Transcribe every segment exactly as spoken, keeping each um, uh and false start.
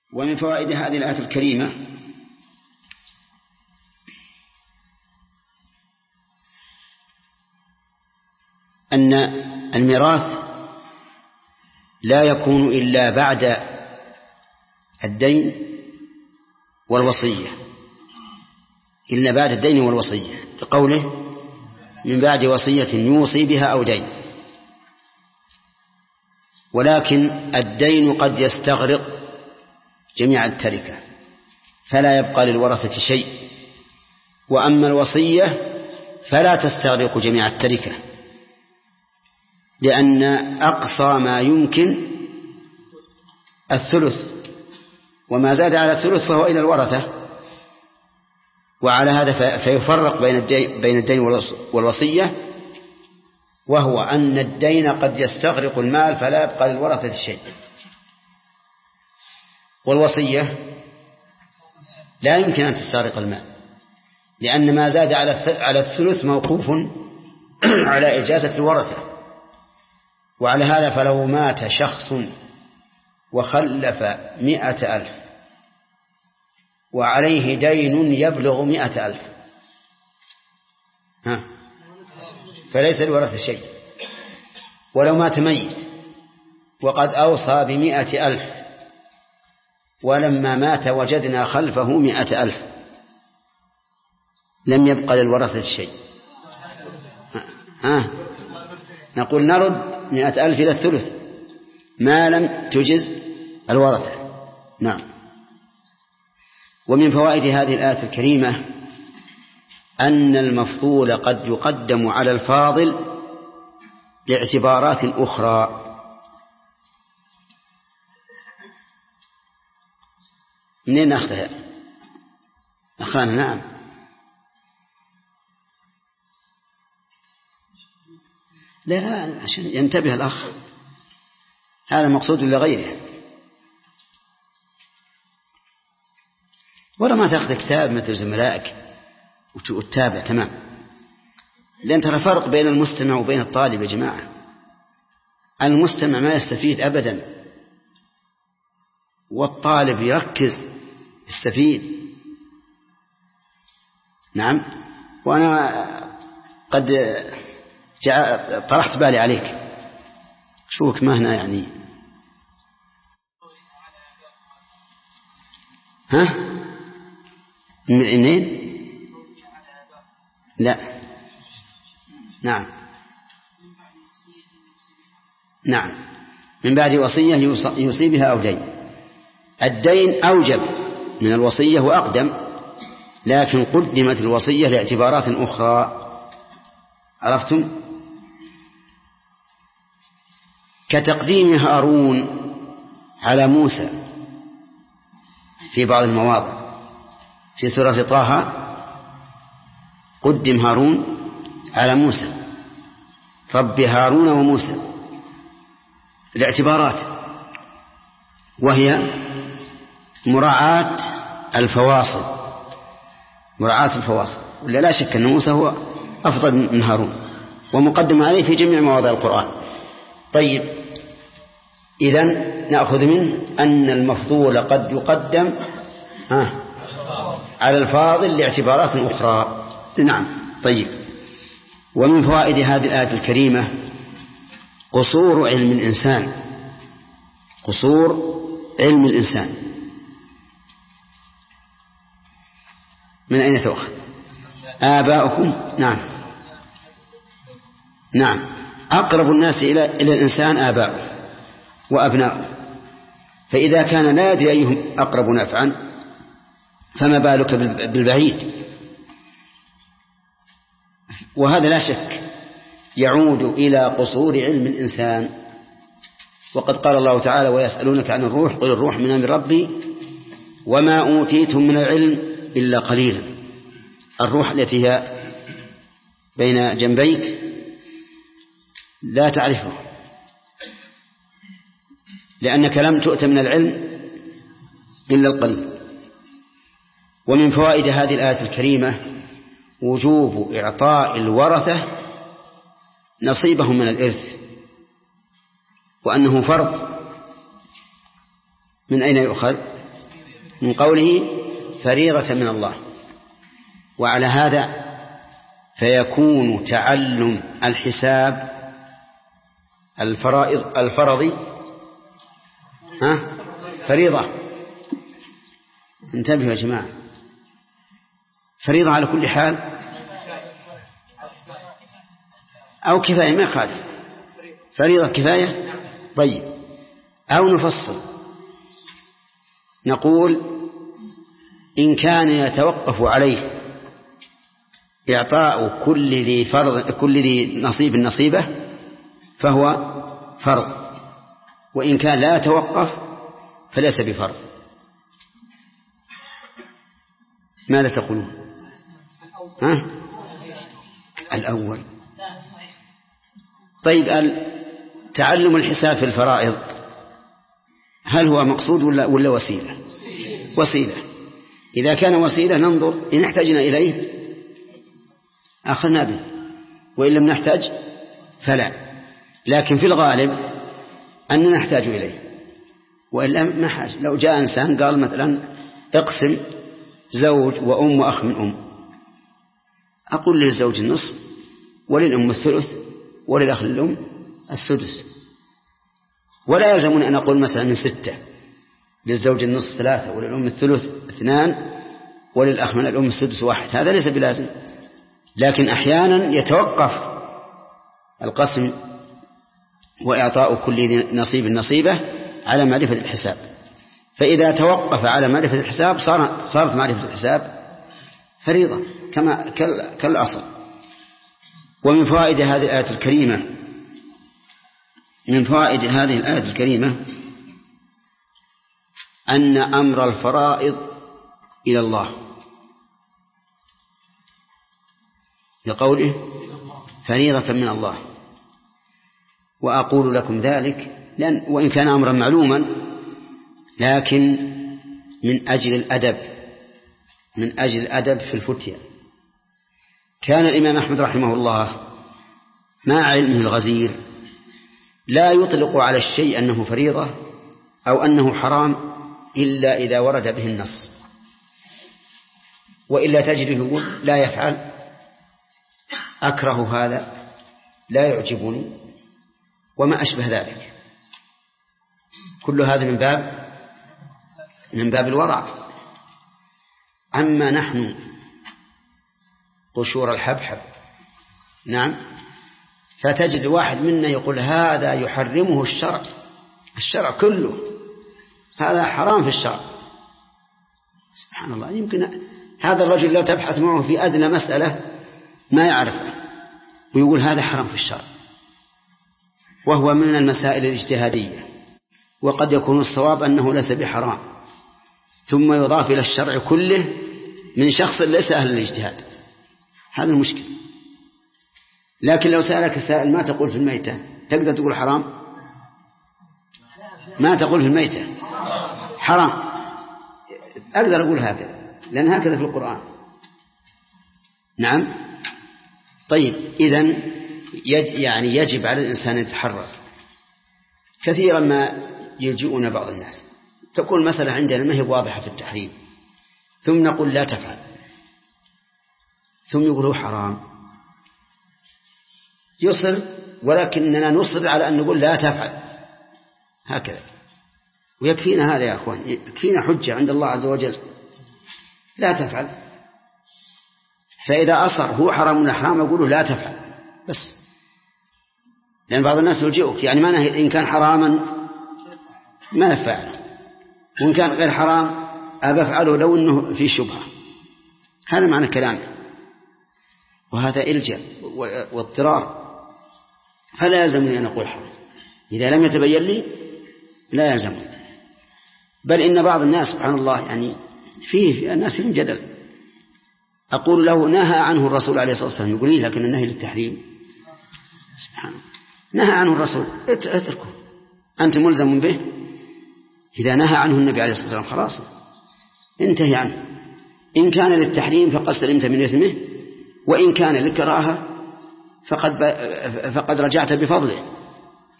ومن فوائد هذه الآية الكريمة أن الميراث لا يكون إلا بعد الدين والوصية إلا بعد الدين والوصية لقوله من بعد وصية يوصي بها أو دين. ولكن الدين قد يستغرق جميع التركة فلا يبقى للورثة شيء، وأما الوصية فلا تستغرق جميع التركة، لأن أقصى ما يمكن الثلث، وما زاد على الثلث فهو إلى الورثة. وعلى هذا فيفرق بين الدين بين الدين والوصية، وهو أن الدين قد يستغرق المال فلا يبقى للورثة شيء، والوصية لا يمكن أن تستغرق المال، لأن ما زاد على الثلث موقوف على إجازة الورثة. وعلى هذا فلو مات شخص وخلف مئة ألف وعليه دين يبلغ مئة ألف ها فليس لورثة شيء. ولو مات ميت وقد أوصى بمئة ألف ولما مات وجدنا خلفه مئة ألف لم يبقى للورثة شيء، ها نقول نرد مئة ألف إلى الثلث ما لم تجز الورثة. نعم. ومن فوائد هذه الآية الكريمة أن المفضول قد يقدم على الفاضل لاعتبارات أخرى. منين نأخذها أخانا؟ نعم. لا لا عشان ينتبه الأخ، هذا مقصود لغيره. ولا ما تأخذ كتاب مثل زملائك وتتابع تمام، لأن ترى فرق بين المستمع وبين الطالب يا جماعة. المستمع ما يستفيد أبدا، والطالب يركز يستفيد. نعم. وأنا قد طرحت بالي عليك، شوك ما هنا يعني ها منين؟ لا. نعم نعم من بعد وصية يوصي بها أو دين. الدين أوجب من الوصية وأقدم، لكن قدمت الوصية لاعتبارات أخرى. عرفتم؟ كتقديم هارون على موسى في بعض المواضع. في سورة طه قدم هارون على موسى، رب هارون وموسى، الاعتبارات، وهي مراعاة الفواصل مراعاة الفواصل ولا لا شك أن موسى هو أفضل من هارون ومقدم عليه في جميع مواضع القرآن. طيب، إذن نأخذ منه أن المفضول قد يقدم ها على الفاضل لاعتبارات أخرى. نعم. طيب. ومن فوائد هذه الآية الكريمة قصور علم الإنسان قصور علم الإنسان من أين تؤخذ؟ آباؤكم. نعم نعم أقرب الناس إلى إلى الإنسان آباؤه وأبناؤه، فإذا كان لا يدري أيهم أقرب نفعا فما بالك بالبعيد. وهذا لا شك يعود إلى قصور علم الإنسان. وقد قال الله تعالى ويسألونك عن الروح قل الروح من أمر ربي وما أوتيتم من العلم إلا قليلا. الروح التي هي بين جنبيك لا تعرفه لأنك لم تؤت من العلم إلا القليل. ومن فوائد هذه الآية الكريمة وجوب إعطاء الورثة نصيبهم من الإرث، وأنه فرض. من أين يؤخذ؟ من قوله فريضة من الله. وعلى هذا فيكون تعلم الحساب الفرائض الفرضي ها فريضة. انتبهوا يا جماعة، فريضة على كل حال أو كفاية، ما يخالف، فريضة كفاية. طيب، أو نفصل نقول إن كان يتوقف عليه إعطاء كل ذي فرض كل ذي نصيب نصيبه فهو فرض، وإن كان لا يتوقف فليس بفرض. ماذا تقولون؟ ها؟ الأول. طيب، تعلم الحساب في الفرائض هل هو مقصود ولا, ولا وسيلة؟ وسيلة. إذا كان وسيلة ننظر إن احتجنا إليه أخذنا به، وإن لم نحتاج فلا. لكن في الغالب أننا نحتاج إليه، وإلا ما حاجة. لو جاء إنسان قال مثلا اقسم زوج وأم وأخ من أم، أقول للزوج النصف وللأم الثلث وللأخ للأم السدس، ولا يلزمني أن أقول مثلا من ستة، للزوج النصف ثلاثة وللأم الثلث اثنان وللأخ من الأم السدس واحد، هذا ليس بلازم. لكن أحيانا يتوقف القسم وإعطاء كل نصيب نصيبه على معرفة الحساب، فإذا توقف على معرفة الحساب صارت معرفة الحساب فريضة كما كالأصل. ومن فوائد هذه الآية الكريمة من فوائد هذه الآية الكريمة أن أمر الفرائض إلى الله، لقوله فريضة من الله. وأقول لكم ذلك لأن وإن كان أمرا معلوما، لكن من أجل الأدب من أجل الأدب في الفتية. كان الإمام أحمد رحمه الله مع علمه الغزير لا يطلق على الشيء أنه فريضة أو أنه حرام إلا إذا ورد به النص، وإلا تجده يقول لا يفعل، أكره هذا، لا يعجبني، وما أشبه ذلك. كل هذا من باب من باب الورع. أما نحن قشور الحبحب، نعم، فتجد واحد منا يقول هذا يحرمه الشرع الشرع كله، هذا حرام في الشرع. سبحان الله. يمكن هذا الرجل لو تبحث معه في أدنى مسألة ما يعرفه ويقول هذا حرام في الشرع، وهو من المسائل الاجتهادية، وقد يكون الصواب أنه ليس بحرام، ثم يضاف إلى الشرع كله من شخص ليس أهل الاجتهاد. هذا المشكل. لكن لو سألك سائل ما تقول في الميتة، تقدر تقول حرام؟ ما تقول في الميتة حرام، أقدر أقول هكذا لأن هكذا في القرآن. نعم. طيب، إذن يعني يجب على الإنسان أن يتحرز. كثيرا ما يلجئون بعض الناس، تقول مسألة عندنا ما هي واضحة في التحريم، ثم نقول لا تفعل، ثم يقولوا حرام، يصر، ولكننا نصر على أن نقول لا تفعل هكذا. ويكفينا هذا يا أخوان، يكفينا حجة عند الله عز وجل، لا تفعل. فإذا أصر هو حرام ولا حرام يقولوا لا تفعل بس، لأن بعض الناس يلجئك، يعني ما نهي إن كان حراما ما نفعله، وإن كان غير حرام أبى أفعله لو أنه في شبهة. هذا معنى كلامه، وهذا إلجأ واضطرار. فلا يلزمني أن أقول حرام إذا لم يتبين لي، لا يلزمني. بل إن بعض الناس سبحان الله يعني فيه الناس فيهم جدل، أقول له نهى عنه الرسول عليه الصلاة والسلام، يقول لي لكن النهي للتحريم. سبحان الله، نهى عنه الرسول اتركه، أنت ملزم به. إذا نهى عنه النبي عليه الصلاة والسلام خلاص انتهي عنه. إن كان للتحريم فقد سلمت من إثمه، وإن كان للكراهة فقد, فقد رجعت بفضله،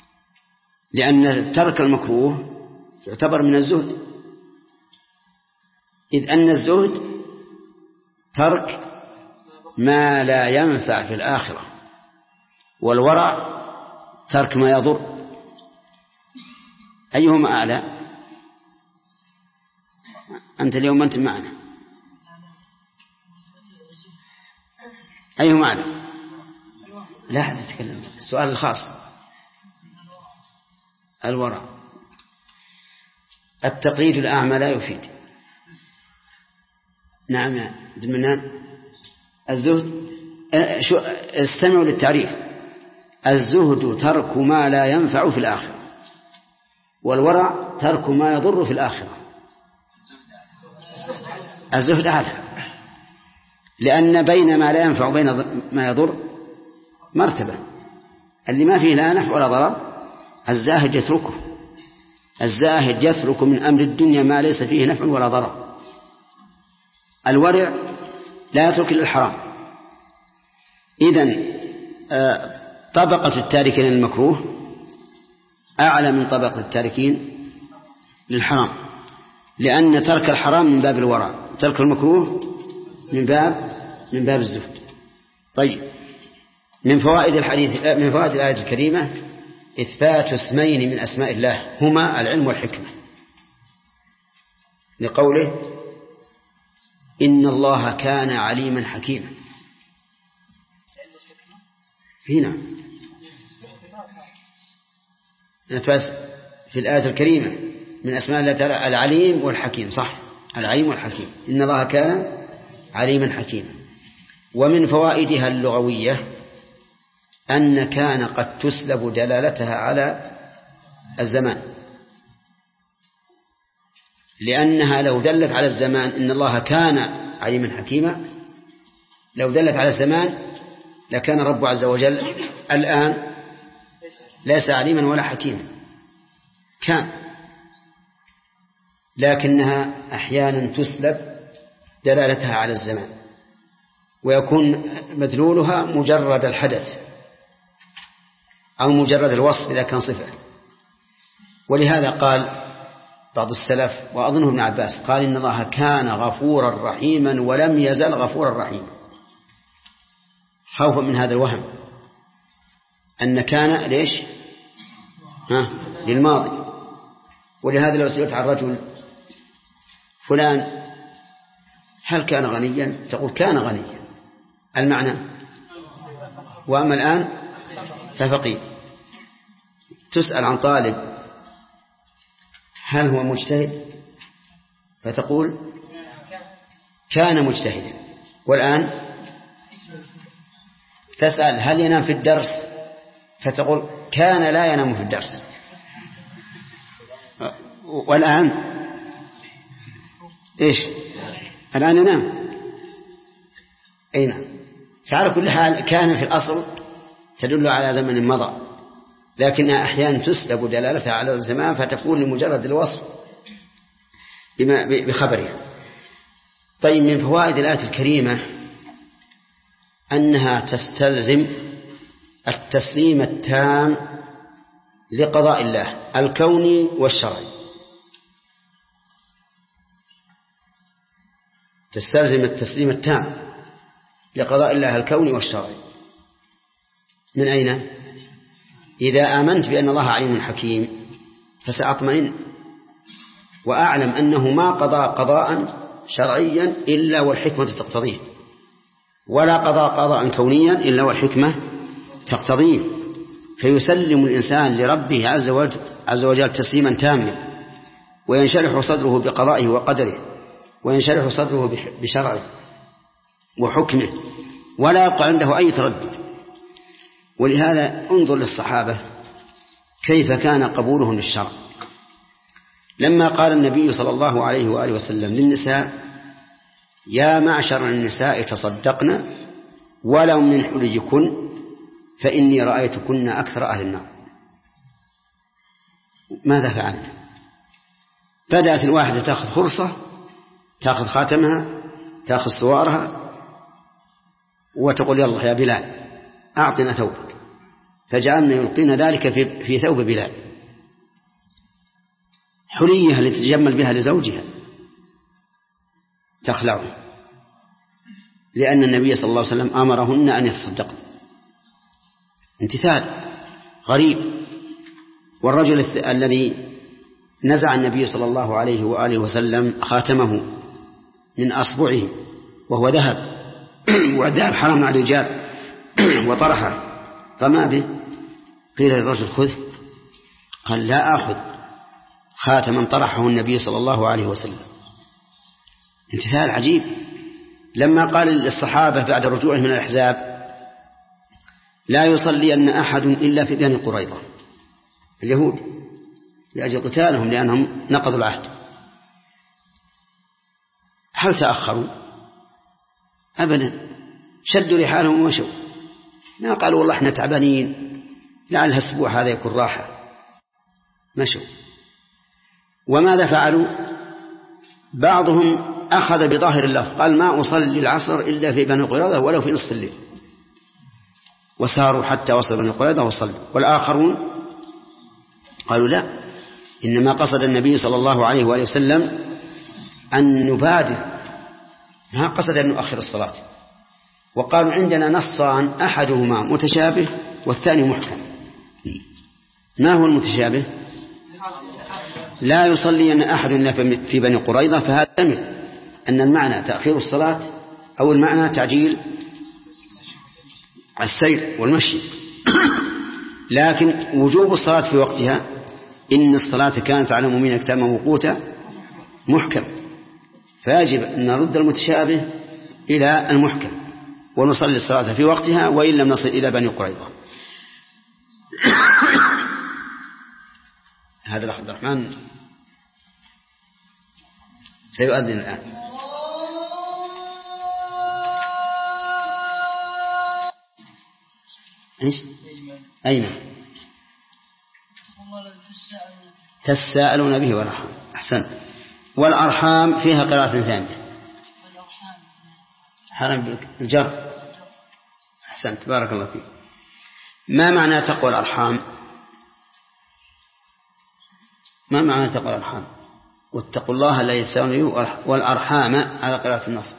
لأن ترك المكروه يعتبر من الزهد. إذ أن الزهد ترك ما لا ينفع في الآخرة، والورع ترك ما يضر. أيهما أعلى؟ أنت اليوم أنت معنا، أيهما أعلى؟ لا أحد يتكلم. السؤال الخاص الورع. التقليد الأعمى لا يفيد. نعم يا دمنان. الزهد شو استمعوا للتعريف. الزهد ترك ما لا ينفع في الآخرة، والورع ترك ما يضر في الآخرة. الزهد أعلى، لأن بين ما لا ينفع وبين ما يضر مرتبة. اللي ما فيه لا نفع ولا ضرر الزاهد يتركه. الزاهد يترك من أمر الدنيا ما ليس فيه نفع ولا ضرر. الورع لا يترك إلا الحرام. إذن طبقة التاركين للمكروه أعلى من طبقة التاركين للحرام، لأن ترك الحرام من باب الورع، ترك المكروه من باب من باب الزهد. طيب، من فوائد الحديث من فوائد الآية الكريمة إثبات اسمين من أسماء الله هما العلم والحكمة، لقوله إن الله كان عليما حكيما. هنا في الآية الكريمة من أسماء الله تعالى العليم والحكيم، صح، العليم والحكيم، إن الله كان عليما حكيما. ومن فوائدها اللغوية أن كان قد تسلب دلالتها على الزمان، لأنها لو دلت على الزمان إن الله كان عليما حكيما، لو دلت على الزمان لكان رب عز وجل الآن ليس عليما ولا حكيما، كان، لكنها أحيانا تسلب دلالتها على الزمان ويكون مدلولها مجرد الحدث أو مجرد الوصف إذا كان صفة. ولهذا قال بعض السلف وأظنه ابن عباس قال إن الله كان غفورا رحيما ولم يزل غفورا رحيما، خوفا من هذا الوهم أن كان ليش ها للماضي. ولهذا لو سئلت عن رجل فلان هل كان غنيا تقول كان غنيا المعنى، وأما الآن ففقير. تسأل عن طالب هل هو مجتهد فتقول كان مجتهدا، والآن تسأل هل ينام في الدرس فتقول كان لا ينام في الدرس، والآن إيش الآن ينام. أي نعم. فعلى كل حال كان في الأصل تدل على زمن مضى، لكنها أحيانا تسلب دلالتها على الزمان فتكون لمجرد الوصف بخبرها. طيب، من فوائد الآية الكريمة أنها تستلزم التسليم التام لقضاء الله الكوني والشرعي، تستلزم التسليم التام لقضاء الله الكوني والشرعي. من أين؟ إذا آمنت بأن الله عليم حكيم فسأطمئن وأعلم أنه ما قضى قضاء شرعيا إلا والحكمة تقتضيه، ولا قضى قضاء كونيا إلا والحكمة تقتضيه، فيسلم الإنسان لربه عز وجل, عز وجل تسليما تاما، وينشرح صدره بقضائه وقدره، وينشرح صدره بشرعه وحكمه، ولا يبقى عنده أي تردد. ولهذا انظر للصحابة كيف كان قبولهم للشرع. لما قال النبي صلى الله عليه وآله وسلم للنساء يا معشر النساء تصدقن ولو من حليكن فإني رأيتكن أكثر أهل النار، ماذا فعلت؟ بدأت الواحدة تأخذ خرصة، تأخذ خاتمها، تأخذ سوارها، وتقول يلا يا بلال أعطنا ثوبك، فجعلنا يلقين ذلك في, في ثوب بلال، حليها لتتجمل بها لزوجها. تخلعه، لأن النبي صلى الله عليه وسلم أمرهن أن يتصدقن. امتثال غريب. والرجل الذي نزع النبي صلى الله عليه وآله وسلم خاتمه من أصبعه وهو ذهب، والذهب حرام على الرجال، وطرحه فما به، قيل للرجل خذ، قال لا آخذ خاتما طرحه النبي صلى الله عليه وسلم. امتثال عجيب. لما قال للصحابة بعد رجوعهم من الأحزاب لا يصلي أن أحد إلا في بني قريظة اليهود لأجل قتالهم لأنهم نقضوا العهد، هل تأخروا؟ أبدا، شدوا رحالهم ومشوا، ما قالوا والله احنا تعبانين لعل الأسبوع هذا يكون راحة، مشوا. وماذا فعلوا؟ بعضهم أخذ بظاهر اللفظ قال ما أصلي العصر إلا في بني قريظة ولو في نصف الليل، وساروا حتى وصلوا بني قريظة وصلوا. والآخرون قالوا لا، إنما قصد النبي صلى الله عليه وآله وسلم أن نبادر، ما قصد أن نؤخر الصلاة. وقالوا عندنا نصان أحدهما متشابه والثاني محكم. ما هو المتشابه؟ لا يصلي أن أحد في بني قريظة، فهذا يحتمل أن المعنى تأخير الصلاة أو المعنى تعجيل السير والمشي. لكن وجوب الصلاة في وقتها، إن الصلاة كانت على المؤمنين كتابا موقوتا محكم، فيجب أن نرد المتشابه إلى المحكم ونصلي الصلاة في وقتها وإن لم نصل إلى بني قريظة. هذا الأخ عبد الرحمن سيؤذن الآن. إيش؟ أيمن. تساءلون به والأرحام. أحسن. والأرحام فيها قراءة ثانية، حرم الجر. أحسنت، بارك الله فيك. ما معنى تقوى الأرحام؟ ما معنى تقوى الأرحام؟ واتقوا الله لا يسألني والأرحام على قراءة النص.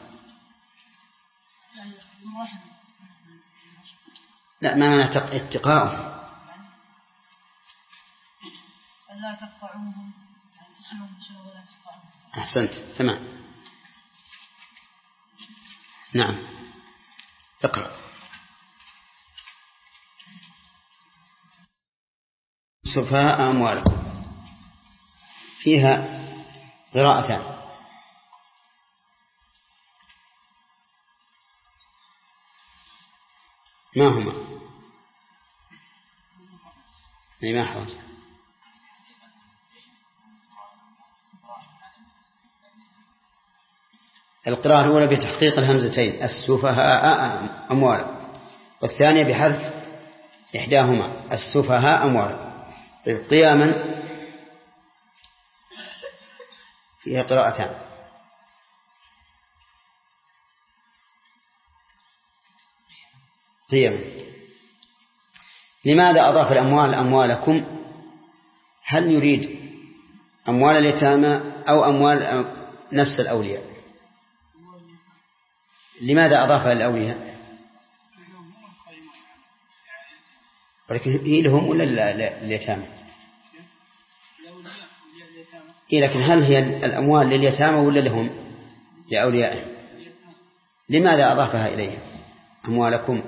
لا، ما معنى اتقاء؟ لا تقطعوهم. أحسنت، تمام. نعم، اقرأ. سفهاء أموالكم فيها قراءتان. ما هما؟ أي ما حوص. القراءة الأولى بتحقيق الهمزتين السفهاء أموالكم، والثانية بحذف إحداهما السفهاء أموالكم. طيب، قياما فيها قراءتان. قياما. لماذا أضاف الأموال أموالكم؟ هل يريد أموال اليتامى أو أموال نفس الأولياء؟ لماذا أضافها للأولياء؟ ولكن هي لهم ولا لليتامى؟ إيه، لكن هل هي الأموال لليتامى ولا لهم لأوليائهم؟ لماذا أضافها إليهم أموالكم؟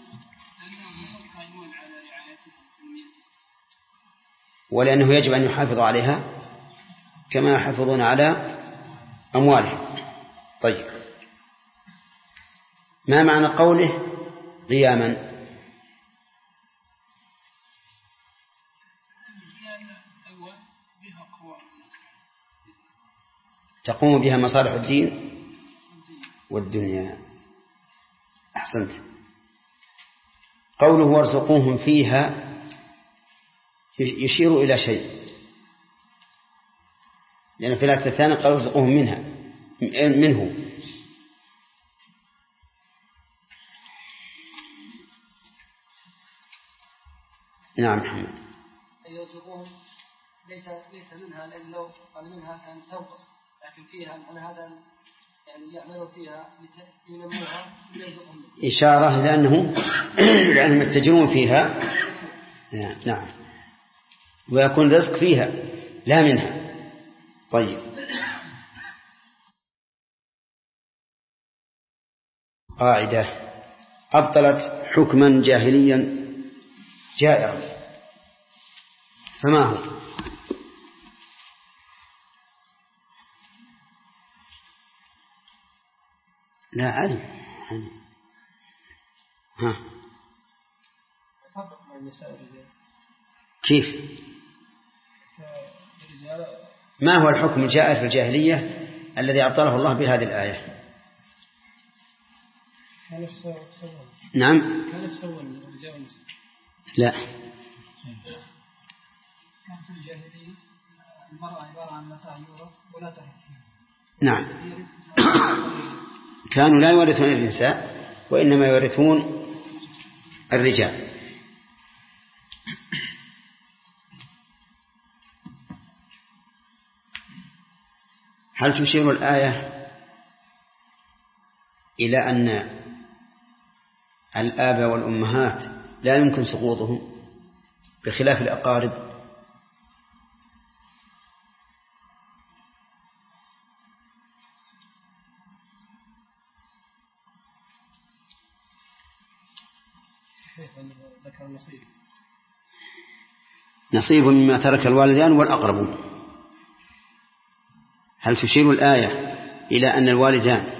ولأنه يجب أن يحافظوا عليها كما يحافظون على أموالهم. طيب، ما معنى قوله قياما؟ تقوم بها مصالح الدين والدنيا. أحسنت. قوله وارزقوهم فيها يشير إلى شيء، لأن في الآية الثانية قال ارزقوهم منها منه. نعم محمد. يرزقوهم ليس ليس منها، لأن لو قال منها كان تنقص، لكن فيها أن هذا إشارة لأنه لأنهم يتجرون فيها. نعم، ويكون رزق فيها لا منها. طيب، قاعدة أبطلت حكما جاهليا جائرا، فما هو؟ لا علم. ها كيف؟ ما هو الحكم الجائر في الجاهلية الذي أبطله الله بهذه الآية؟ نعم. لا، كان في الجاهلية المرأة عبارة عن متاع يورث ولا ترث. نعم، كانوا لا يورثون النساء وإنما يورثون الرجال. هل تشير الآية إلى أن الآباء والأمهات لا يمكن سقوطهم بخلاف الأقارب؟ نصيب مما ترك الوالدان والأقربون. هل تشير الآية إلى أن الوالدان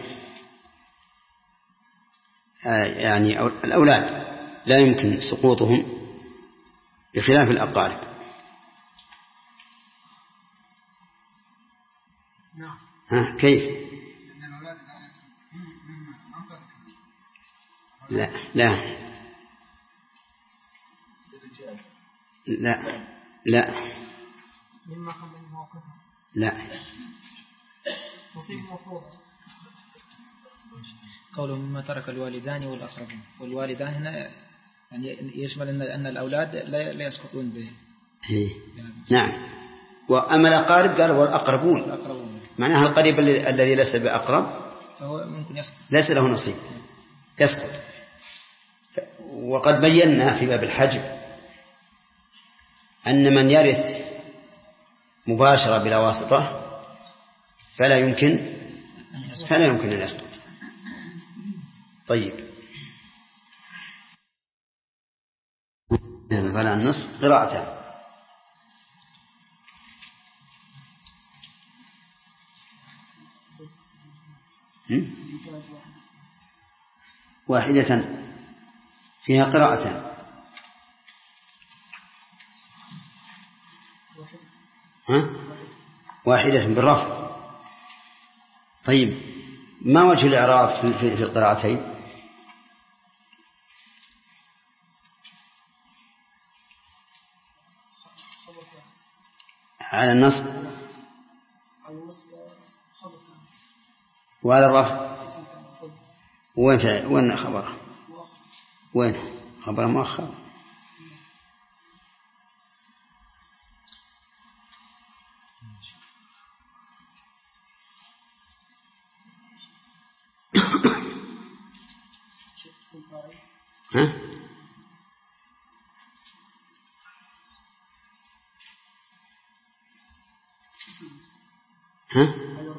يعني الأولاد لا يمكن سقوطهم بخلاف الأقارب؟ نعم. ها كيف؟ لا لا لا لا لا قوله مما ترك الوالدان والأقربون، والوالدان هنا يعني يشمل أن أن الأولاد لا لا يسقطون به. يعني نعم. وأما الأقارب قال والأقربون، معناها القريب الذي ليس بأقرب فهو ممكن يسقط، ليس له نصيب يسقط. وقد بينا في باب الحجب أن من يرث مباشرة بلا واسطة فلا يمكن فلا يمكن أن يسقط. طيب، فلا النصف قراءتان. واحدة فيها قراءتان. ها؟ واحدة بالرفض. طيب، ما وجه الإعراب في في القراءتين؟ على النصب وعلى الرفع. وين فعل؟ وين خبره؟ وين خبره مؤخر؟ ها؟ ها؟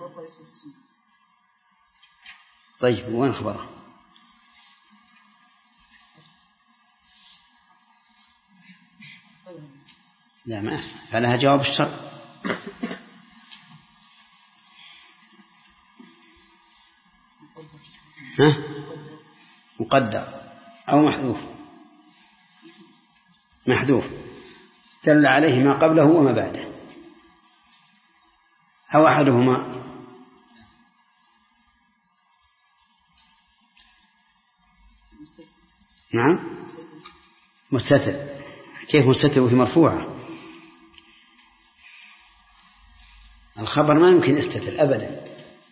طيب، وين خبره؟ لا ما أسمع، فلها جواب الشرط. ها؟ مقدر أو محذوف؟ محذوف دل عليه ما قبله وما بعده، أو أحدهما. نعم، مستتر. كيف مستتر وهي مرفوعة؟ الخبر ما يمكن يستتر أبدا.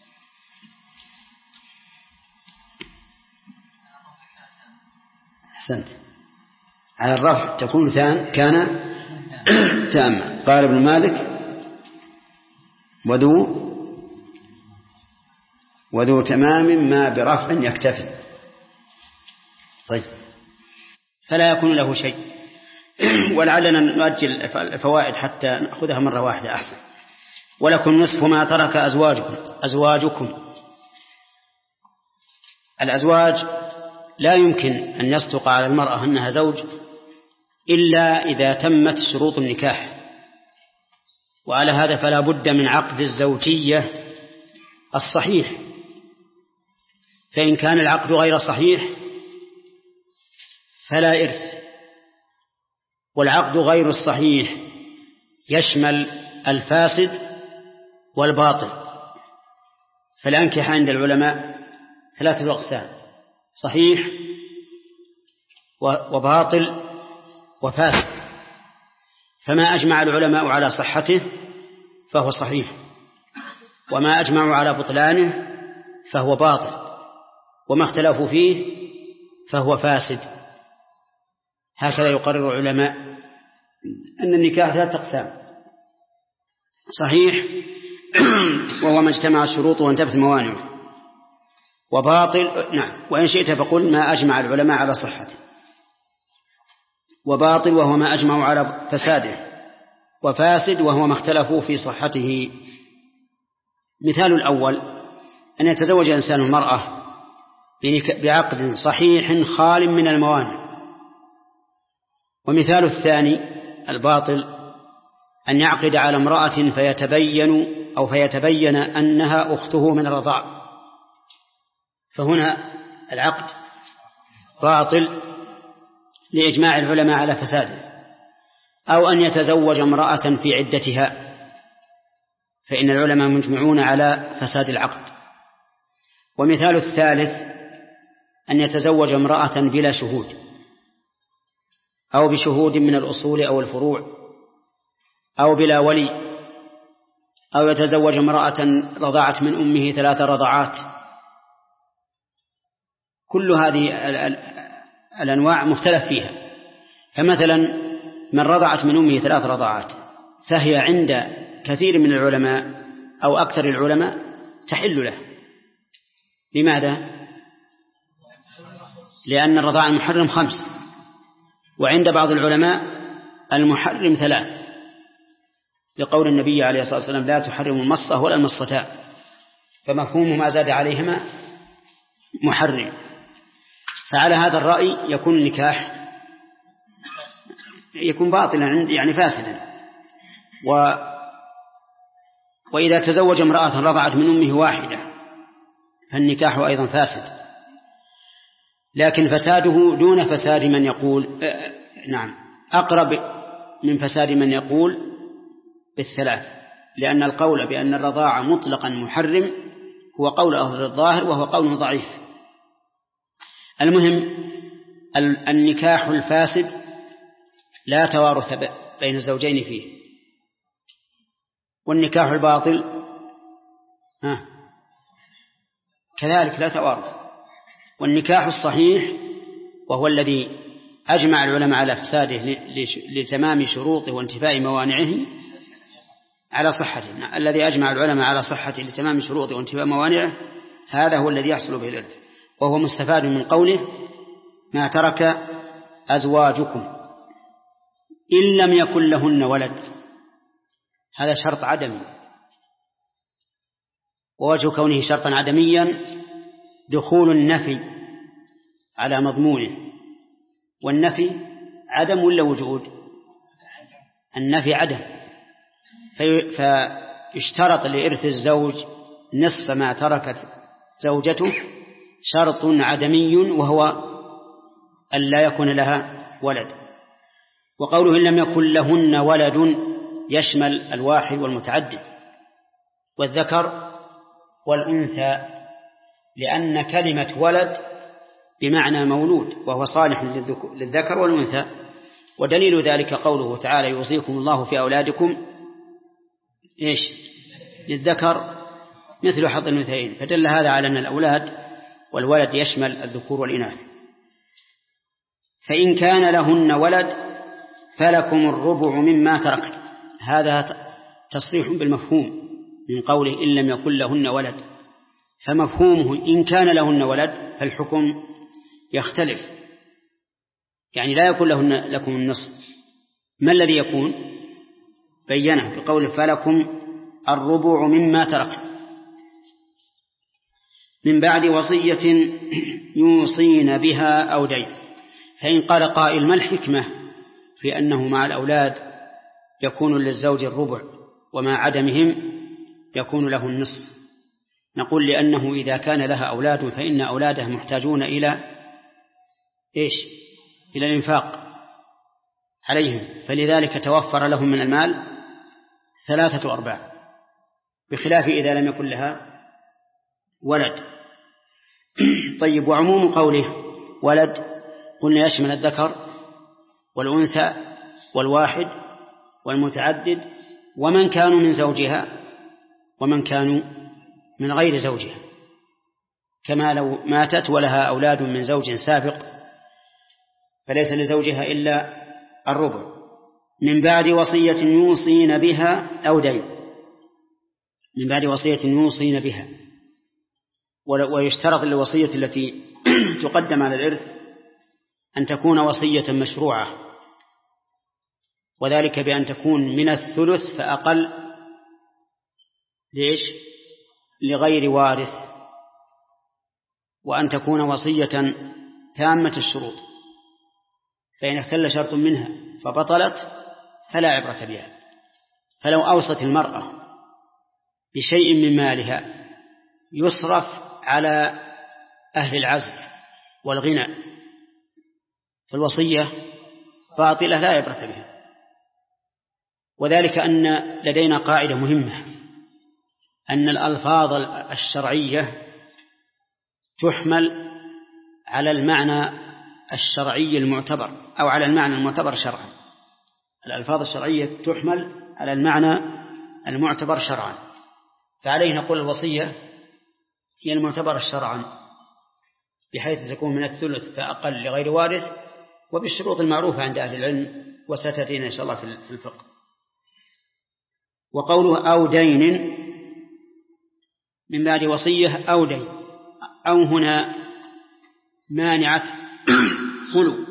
أحسنت. على الرفع تكون تان كان تاما. قال ابن مالك وذو وذو تمام ما برفع يكتفي. طيب فلا يكون له شيء. ولعلنا نؤجل الفوائد حتى نأخذها مرة واحدة أحسن. ولكم نصف ما ترك أزواجكم أزواجكم الأزواج لا يمكن أن يصدق على المرأة أنها زوج إلا إذا تمت شروط النكاح، وعلى هذا فلا بد من عقد الزوجية الصحيح. فإن كان العقد غير صحيح فلا إرث. والعقد غير الصحيح يشمل الفاسد والباطل. فالأنكحة عند العلماء ثلاثة أقسام: صحيح وباطل وفاسد. فما أجمع العلماء على صحته فهو صحيح، وما أجمعوا على بطلانه فهو باطل، وما اختلفوا فيه فهو فاسد. هكذا يقرر العلماء أن النكاح ثلاثة أقسام: صحيح وهو ما اجتمعت شروطه وانتفت موانعه، وباطل نعم وإن شئت فقل ما أجمع العلماء على صحته، وباطل وهو ما أجمعوا على فساده، وفاسد وهو ما اختلفوا في صحته. مثال الأول أن يتزوج إنسان المرأة بعقد صحيح خال من الموانع. ومثال الثاني الباطل أن يعقد على امرأة فيتبين أو فيتبين أنها أخته من الرضاع، فهنا العقد باطل لإجماع العلماء على فساده. أو أن يتزوج امرأة في عدتها، فإن العلماء مجمعون على فساد العقد. ومثال الثالث أن يتزوج امرأة بلا شهود، أو بشهود من الأصول أو الفروع، أو بلا ولي، أو يتزوج امرأة رضعت من أمه ثلاث رضعات. كل هذه الأنواع مختلف فيها. فمثلا من رضعت من أمه ثلاث رضعات فهي عند كثير من العلماء أو أكثر العلماء تحل له. لماذا؟ لأن الرضاع المحرم خمس، وعند بعض العلماء المحرم ثلاث، لقول النبي عليه الصلاة والسلام لا تحرم المصة ولا المصتان، فمفهوم ما زاد عليهما محرم. فعلى هذا الرأي يكون النكاح يكون باطلا يعني فاسدا. و وإذا تزوج امرأة رضعت من أمه واحدة فالنكاح أيضا فاسد، لكن فساده دون فساد من يقول آه نعم أقرب من فساد من يقول بالثلاث، لأن القول بأن الرضاعة مطلقا محرم هو قول أهل الظاهر وهو قول ضعيف. المهم النكاح الفاسد لا توارث بين الزوجين فيه، والنكاح الباطل ها كذلك لا توارث. والنكاح الصحيح وهو الذي أجمع العلماء على فساده لتمام شروطه وانتفاء موانعه على صحته، الذي أجمع العلماء على صحته لتمام شروطه وانتفاء موانعه، هذا هو الذي يحصل به الإرث، وهو مستفاد من قوله ما ترك أزواجكم إن لم يكن لهن ولد. هذا شرط عدمي، ووجه كونه شرطا عدميا دخول النفي على مضمونه، والنفي عدم ولا وجود؟ النفي عدم، فيشترط لإرث الزوج نصف ما تركت زوجته شرط عدمي وهو أن لا يكون لها ولد. وقوله إن لم يكن لهن ولد يشمل الواحد والمتعدد والذكر والأنثى، لأن كلمة ولد بمعنى مولود وهو صالح للذكر والأنثى. ودليل ذلك قوله تعالى يوصيكم الله في أولادكم إيش للذكر مثل حظ الأنثيين، فدل هذا على أن الأولاد والولد يشمل الذكور والإناث. فإن كان لهن ولد فلكم الربع مما تركت. هذا تصريح بالمفهوم من قوله إن لم يكن لهن ولد، فمفهومه إن كان لهن ولد فالحكم يختلف، يعني لا يكون لهن لكم النصف. ما الذي يكون؟ بينه بقوله فلكم الربع مما ترك من بعد وصية يوصين بها أو دين. فإن قال قائل ما الحكمة في أنه مع الأولاد يكون للزوج الربع ومع عدمهم يكون له النصف؟ نقول لأنه إذا كان لها أولاد فإن أولاده محتاجون إلى إيش؟ إلى الإنفاق عليهم، فلذلك توفر لهم من المال ثلاثة أرباع، بخلاف إذا لم يكن لها ولد. طيب، وعموم قوله ولد قلنا يشمل الذكر والأنثى والواحد والمتعدد ومن كانوا من زوجها ومن كانوا من غير زوجها، كما لو ماتت ولها أولاد من زوج سابق فليس لزوجها إلا الربع. من بعد وصية يوصين بها أو دين، من بعد وصية يوصين بها، ويشترط للوصية التي تقدم على الإرث أن تكون وصية مشروعة، وذلك بأن تكون من الثلث فأقل ليش؟ لغير وارث، وأن تكون وصية تامة الشروط، فإن اختل شرط منها فبطلت فلا عبرة بها. فلو أوصت المرأة بشيء من مالها يصرف على أهل العزف والغنى فالوصية باطلة لا عبرة بها. وذلك أن لدينا قاعدة مهمة أن الألفاظ الشرعية تحمل على المعنى الشرعي المعتبر أو على المعنى المعتبر شرعا. الألفاظ الشرعية تحمل على المعنى المعتبر شرعا، فعليه نقول الوصية هي المعتبر شرعا بحيث تكون من الثلث فأقل لغير وارث وبالشروط المعروفة عند أهل العلم وستأتينا إن شاء الله في الفقه. وقوله أو دين من بعد وصية أو دين، أو هنا مانعة خلو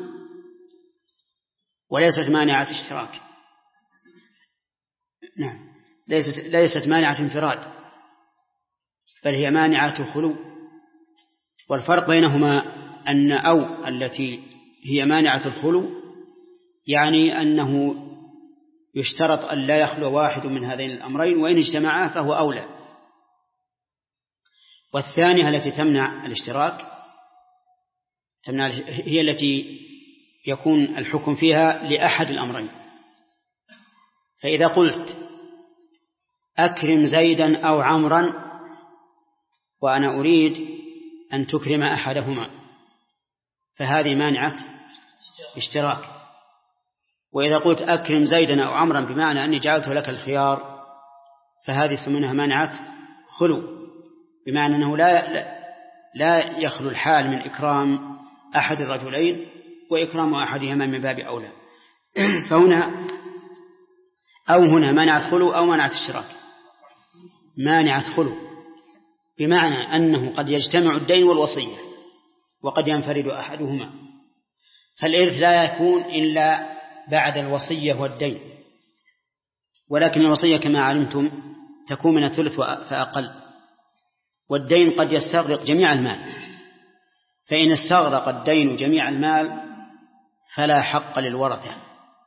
وليست مانعة اشتراك. نعم، ليست ليست مانعة انفراد بل هي مانعة خلو. والفرق بينهما أن أو التي هي مانعة الخلو يعني أنه يشترط أن لا يخلو واحد من هذين الأمرين، وإن اجتمعا فهو أولى. والثانية التي تمنع الاشتراك تمنع هي التي يكون الحكم فيها لأحد الأمرين. فإذا قلت أكرم زيدا أو عمرا وأنا أريد أن تكرم أحدهما فهذه مانعة اشتراك. وإذا قلت أكرم زيدا أو عمرا بمعنى أني جعلته لك الخيار فهذه سمونها مانعة خلو، بمعنى أنه لا لا يخلو الحال من إكرام أحد الرجلين وإكرام أحدهما من باب أولى. فهنا أو هنا مانعة خلو أو مانعة اشتراك. مانعة خلو بمعنى أنه قد يجتمع الدين والوصية وقد ينفرد أحدهما، فالإرث لا يكون إلا بعد الوصية والدين، ولكن الوصية كما علمتم تكون من الثلث فأقل، والدين قد يستغرق جميع المال، فإن استغرق الدين جميع المال فلا حق للورثة.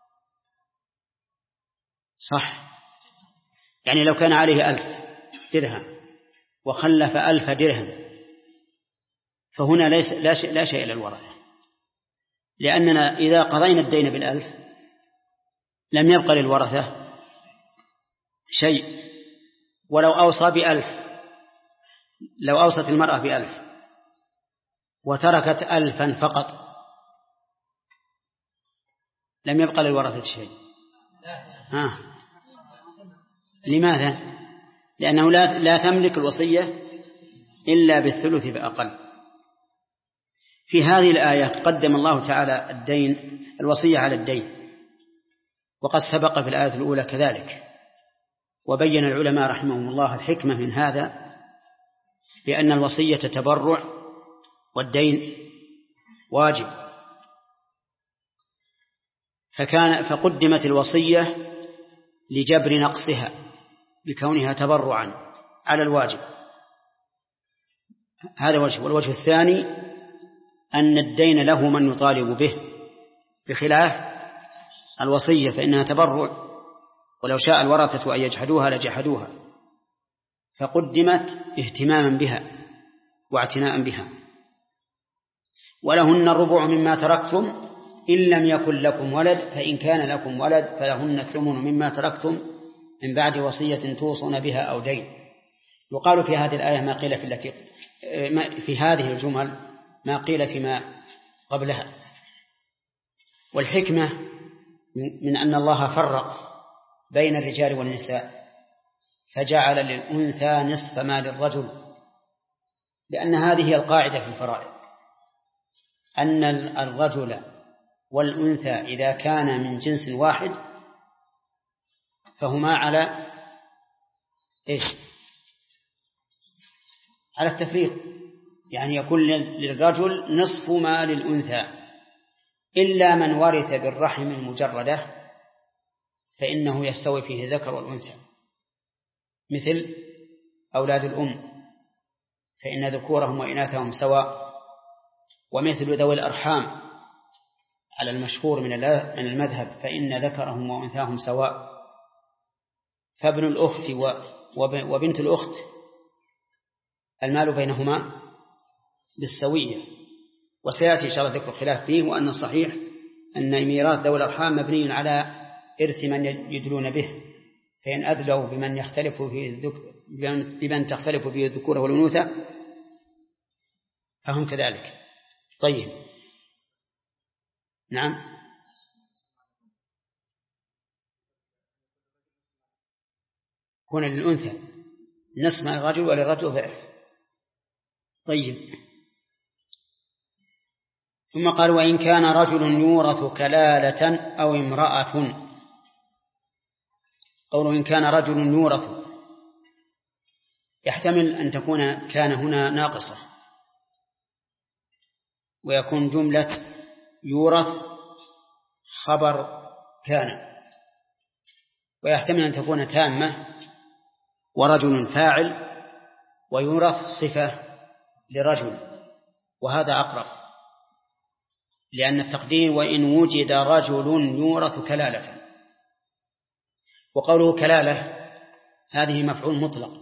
صح؟ يعني لو كان عليه ألف درهم وخلف ألف درهم فهنا ليس لا شيء, لا شيء للورثة، لأننا إذا قضينا الدين بالألف لم يبقى للورثة شيء. ولو أوصى بألف، لو أوصت المرأة بألف وتركت ألفا فقط لم يبقى للورثة شيء. ها. لماذا؟ لأنه لا, لا تملك الوصية إلا بالثلث فأقل. في هذه الآية قدم الله تعالى الدين الوصية على الدين، وقد سبق في الآية الأولى كذلك. وبين العلماء رحمهم الله الحكمة من هذا لأن الوصية تبرع والدين واجب، فكان فقدمت الوصية لجبر نقصها بكونها تبرعا على الواجب. هذا وجه. والوجه الثاني أن الدين له من يطالب به، بخلاف الوصية فإنها تبرع، ولو شاء الورثة أن يجحدوها لجحدوها، فقدمت اهتماما بها واعتناء بها. ولهن الربع مما تركتم إن لم يكن لكم ولد، فإن كان لكم ولد فلهن الثمن مما تركتم من بعد وصية توصون بها أو دين. يقال في هذه الآية ما قيل في التي في هذه الجمل ما قيل فيما قبلها. والحكمة من أن الله فرق بين الرجال والنساء فجعل للأنثى نصف ما للرجل، لأن هذه هي القاعدة في الفرائض، أن الرجل والأنثى إذا كان من جنس واحد فهما على إيش؟ على التفريق، يعني يكون للرجل نصف ما للأنثى، إلا من ورث بالرحم المجردة فإنه يستوي فيه الذكر والأنثى، مثل أولاد الأم فإن ذكورهم وإناثهم سواء، ومثل ذوي الأرحام على المشهور من المذهب فإن ذكرهم وأنثاهم سواء. فابن الأخت وبنت الأخت المال بينهما بالسوية، وسيأتي إن شاء الله ذكر الخلاف فيه، وأن الصحيح أن ميراث ذوي الأرحام مبني على إرث من يدلون به، فإن أدلوا بمن يختلف فيه الذكر بمن تختلف فيه الذكور والأنوثة فهم كذلك. طيب، نعم، هنا للأنثى نصف ما الرجل وللرجل ضعف. طيب، ثم قال وإن كان رجل يورث كلالة أو امرأة. قوله إن كان رجل يورث يحتمل أن تكون كان هنا ناقصة، ويكون جملة يورث خبر كان، ويحتمل أن تكون تامة ورجل فاعل ويورث صفة لرجل، وهذا أقرب، لأن التقدير وإن وجد رجل يورث كلالة. وقوله كلالة هذه مفعول مطلق،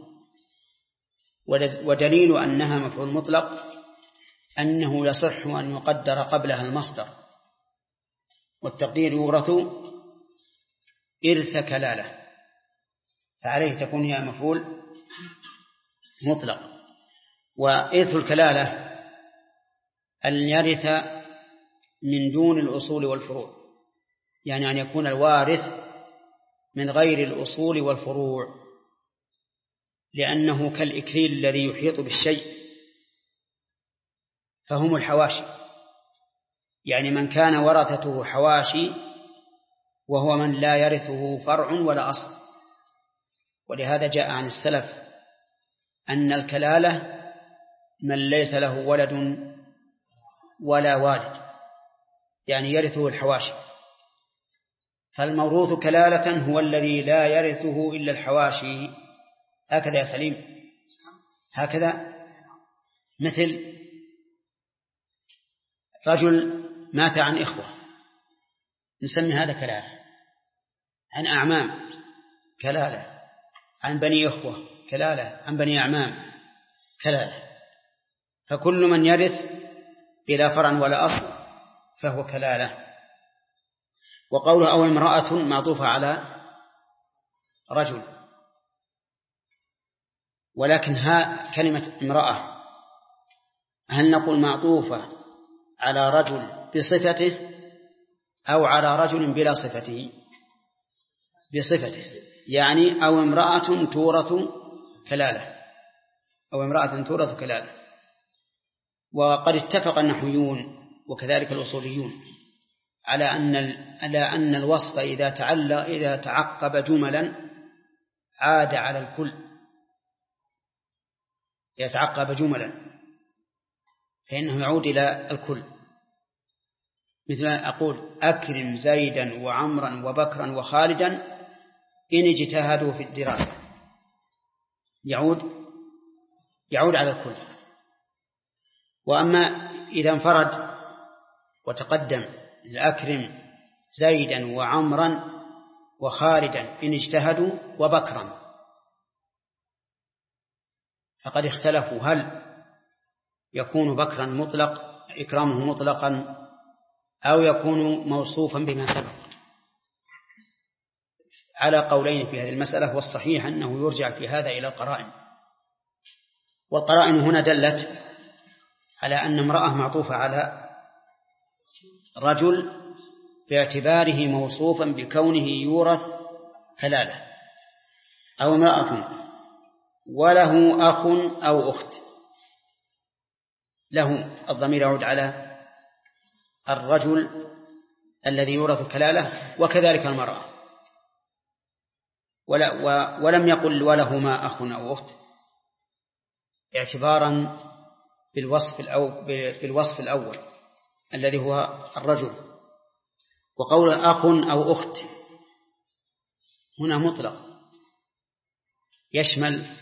ودليل أنها مفعول مطلق أنه يصح أن يقدر قبلها المصدر، والتقدير يورث إرث كلالة، فعليه تكون هي مفعول مطلق. وإرث الكلالة أن يرث من دون الأصول والفروع، يعني أن يكون الوارث من غير الأصول والفروع، لأنه كالإكليل الذي يحيط بالشيء، فهم الحواشي، يعني من كان ورثته حواشي وهو من لا يرثه فرع ولا أصل. ولهذا جاء عن السلف أن الكلالة من ليس له ولد ولا والد، يعني يرثه الحواشي، فالموروث كلالة هو الذي لا يرثه إلا الحواشي. هكذا يا سليم، هكذا. مثل رجل مات عن إخوة نسمي هذا كلالة، عن أعمام كلالة، عن بني إخوة كلالة، عن بني أعمام كلالة، فكل من يرث بلا فرع ولا أصل فهو كلالة. وقوله أو امرأة معطوفة على رجل، ولكن ها كلمة امرأة هل نقول معطوفة على رجل بصفته أو على رجل بلا صفته؟ بصفته، يعني أو امرأة تورث كلالة، أو امرأة تورث كلالة. وقد اتفق النحويون وكذلك الأصوليون على أن على أن الوصف إذا تعلق إذا تعقب جملا عاد على الكل، يتعقب جملا فإنه يعود إلى الكل، مثل أن أقول أكرم زيدا وعمرا وبكرا وخالدا إن اجتهدوا في الدراسة، يعود يعود على الكل. وأما إذا انفرد وتقدم أكرم زيدا وعمرا وخالدا إن اجتهدوا وبكرا، فقد اختلفوا هل يكون بكرا مطلق إكرامه مطلقا أو يكون موصوفا بما سبق، على قولين في هذه المسألة، والصحيح أنه يرجع في هذا إلى القرائن. والقرائن هنا دلت على أن امرأة معطوفة على رجل باعتباره موصوفا بكونه يورث كلالة، أو امرأة وله أخ أو أخت، له الضمير يعود على الرجل الذي يورث كلالة وكذلك المرأة، ولا ولم يقل ولهما أخ أو أخت اعتبارا بالوصف الأول, بالوصف الأول الذي هو الرجل. وقول أخ أو أخت هنا مطلق يشمل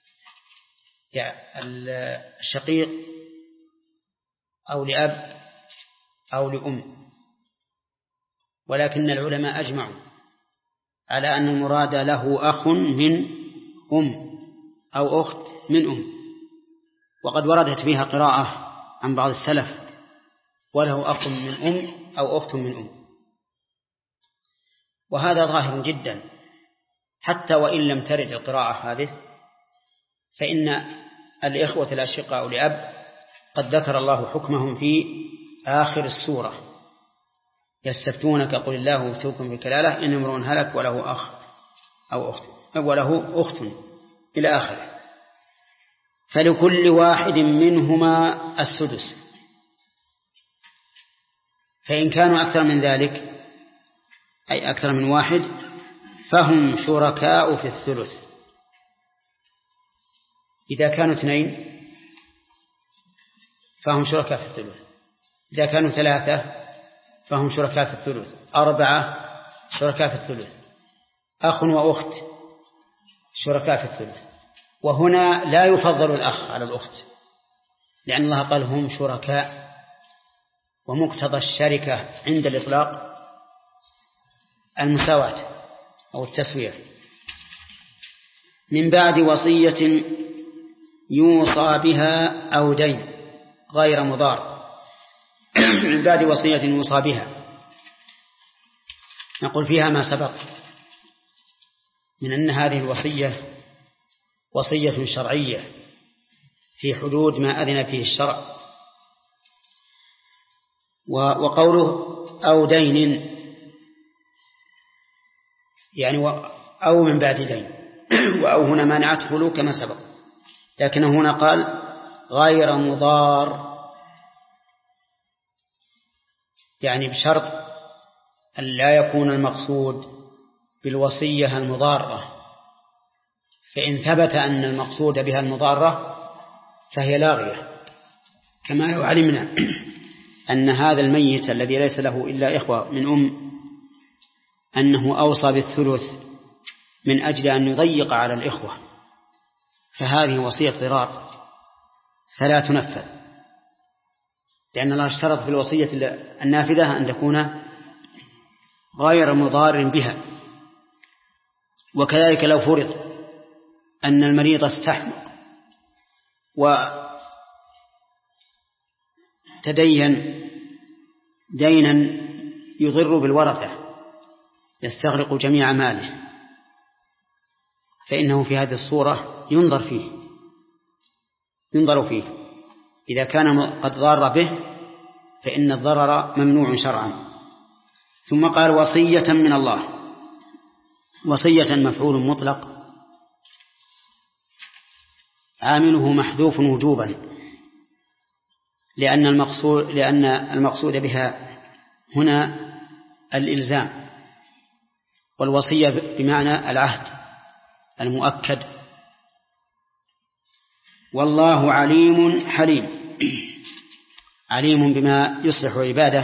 الشقيق أو لأب أو لأم، ولكن العلماء أجمعوا على أن المراد له أخ من أم أو أخت من أم. وقد وردت فيها قراءة عن بعض السلف وله أخ من أم أو أخت من أم، وهذا ظاهر جدا حتى وإن لم ترد القراءة هذه، فإن الإخوة الأشقاء لأب قد ذكر الله حكمهم في آخر السورة: يستفتونك قل الله يفتوكم في كلالة إن امرؤ هلك وله أخ أو أخت وله أخت إلى آخره، فلكل واحد منهما السدس، فإن كانوا أكثر من ذلك أي أكثر من واحد فهم شركاء في الثلث. إذا كانوا اثنين فهم شركاء في الثلث، إذا كانوا ثلاثة فهم شركاء في الثلث، أربعة شركاء في الثلث، أخ وأخت شركاء في الثلث. وهنا لا يفضل الأخ على الأخت، لأن الله قال هم شركاء، ومقتضى الشركة عند الإطلاق المساواة أو التسوية. من بعد وصية يوصى بها أو دين غير مضار. من بعد وصية يوصى بها نقول فيها ما سبق من أن هذه الوصية وصية شرعية في حدود ما أذن فيه الشرع. وقوله أو دين يعني أو من بعد دين، وأو هنا مانعته له كما سبق، لكنه هنا قال غير مضار، يعني بشرط أن لا يكون المقصود بالوصية المضارة، فإن ثبت أن المقصود بها المضارة فهي لاغية، كما لو علمنا أن هذا الميت الذي ليس له إلا إخوة من أم أنه أوصى بالثلث من أجل أن يضيق على الإخوة، فهذه وصية ضرار فلا تنفذ، لأن الله اشترط في الوصية النافذة أن تكون غير مضار بها. وكذلك لو فرض أن المريض استحمق وتدين دينا يضر بالورثة يستغرق جميع ماله، فإنه في هذه الصورة ينظر فيه ينظر فيه إذا كان قد ضار به فإن الضرر ممنوع شرعا. ثم قال وصية من الله. وصية مفعول مطلق عامله محذوف وجوبا، لأن المقصود لأن المقصود بها هنا الإلزام، والوصية بمعنى العهد المؤكد. والله عليم حليم. عليم بما يصلح عباده،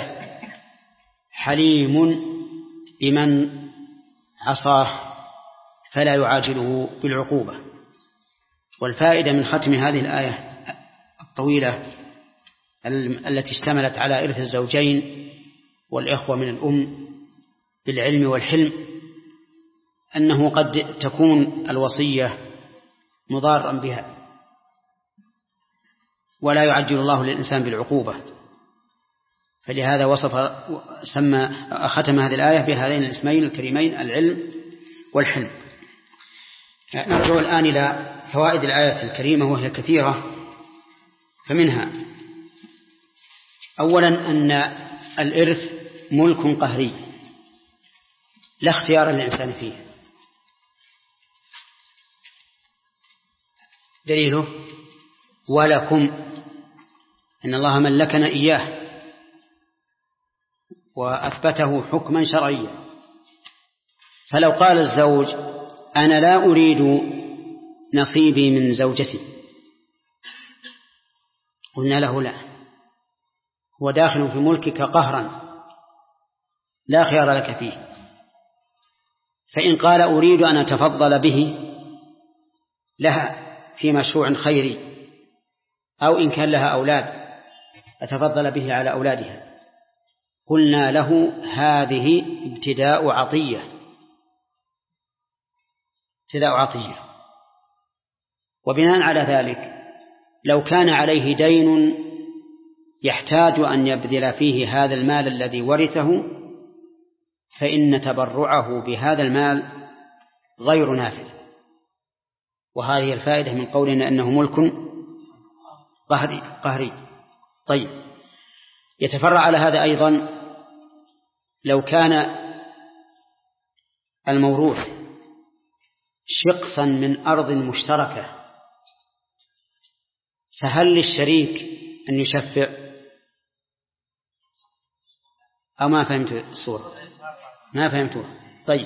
حليم بمن عصاه فلا يعاجله بالعقوبة. والفائدة من ختم هذه الآية الطويلة التي اشتملت على إرث الزوجين والإخوة من الأم بالعلم والحلم أنه قد تكون الوصية مضارا بها، ولا يعجل الله للإنسان بالعقوبة، فلهذا وصف سمى ختم هذه الآية بهذين الاسمين الكريمين العلم والحلم. نرجع الآن إلى فوائد الآية الكريمة وهي كثيرة، فمنها أولا أن الإرث ملك قهري لا اختيار للإنسان فيه. دليله ولكم، إن الله ملكنا إياه وأثبته حكما شرعيا. فلو قال الزوج أنا لا أريد نصيبي من زوجتي، قلنا له لا، هو داخل في ملكك قهرا لا خيار لك فيه. فإن قال أريد أن أتفضل به لها في مشروع خيري، أو إن كان لها أولاد أتفضل به على أولادها، قلنا له هذه ابتداء عطية ابتداء عطية. وبناء على ذلك لو كان عليه دين يحتاج أن يبذل فيه هذا المال الذي ورثه، فإن تبرعه بهذا المال غير نافذ. وهذه الفائدة من قولنا أنه ملك قهري قهري. طيب، يتفرع على هذا أيضا لو كان الموروث شقصا من أرض مشتركة، فهل للشريك أن يشفع أو ما فهمت الصورة؟ ما فهمتوها. طيب،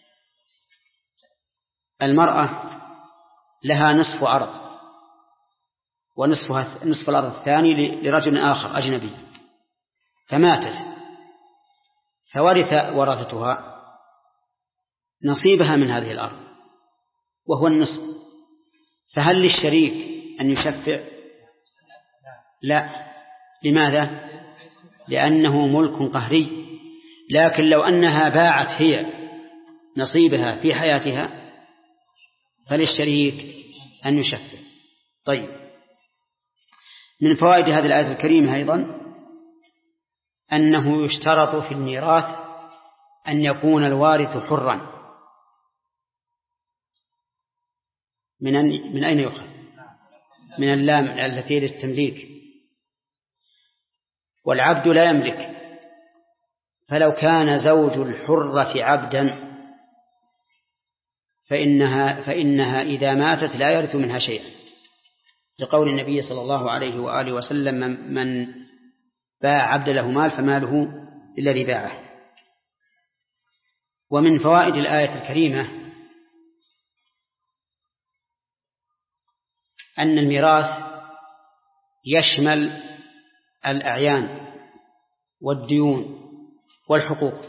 المرأة لها نصف أرض ونصفها نصف الأرض الثاني لرجل آخر أجنبي، فماتت، فورث ورثتها نصيبها من هذه الأرض وهو النصف، فهل للشريك أن يشفع؟ لا. لماذا؟ لأنه ملك قهري. لكن لو أنها باعت هي نصيبها في حياتها فللشريك أن يشفع. طيب، من فوائد هذه الآية الكريمة أيضا أنه يشترط في الميراث أن يكون الوارث حرا. من من أين يؤخذ؟ من اللام التي للتمليك، والعبد لا يملك. فلو كان زوج الحرة عبدا فإنها, فإنها إذا ماتت لا يرث منها شيئا، لقول النبي صلى الله عليه وآله وسلم من, من باع عبد له مال فماله الذي باعه. ومن فوائد الآية الكريمة أن الميراث يشمل الأعيان والديون والحقوق.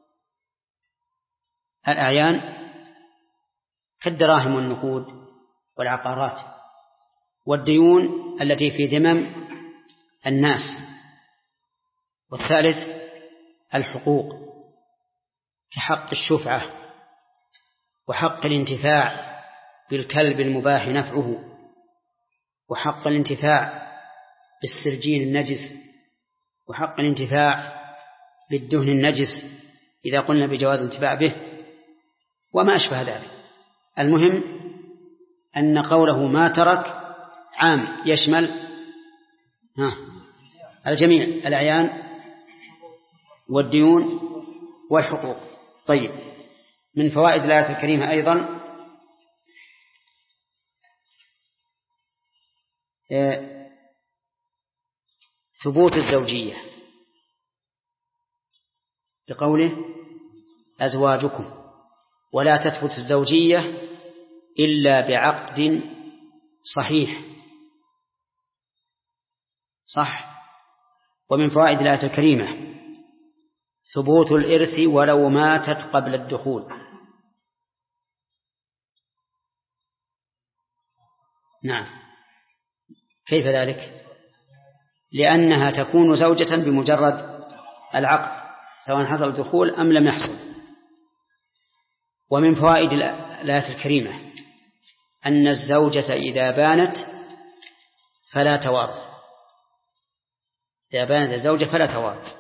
الأعيان كالدراهم والنقود والعقارات، والديون التي في ذمم الناس، والثالث الحقوق كحق الشفعة وحق الانتفاع بالكلب المباح نفعه، وحق الانتفاع بالسرجين النجس، وحق الانتفاع بالدهن النجس إذا قلنا بجواز الانتفاع به، وما أشبه ذلك. المهم أن قوله ما ترك عام يشمل ها الجميع، الأعيان والديون والحقوق. طيب، من فوائد الآية الكريمة أيضا ثبوت الزوجية بقوله أزواجكم، ولا تثبت الزوجية إلا بعقد صحيح صح. ومن فوائد الآية الكريمة ثبوت الإرث ولو ماتت قبل الدخول. نعم. كيف ذلك؟ لأنها تكون زوجة بمجرد العقد سواء حصل الدخول أم لم يحصل. ومن فوائد الآية الكريمة أن الزوجة إذا بانت فلا توارث. إذا بانت الزوجة فلا توارث.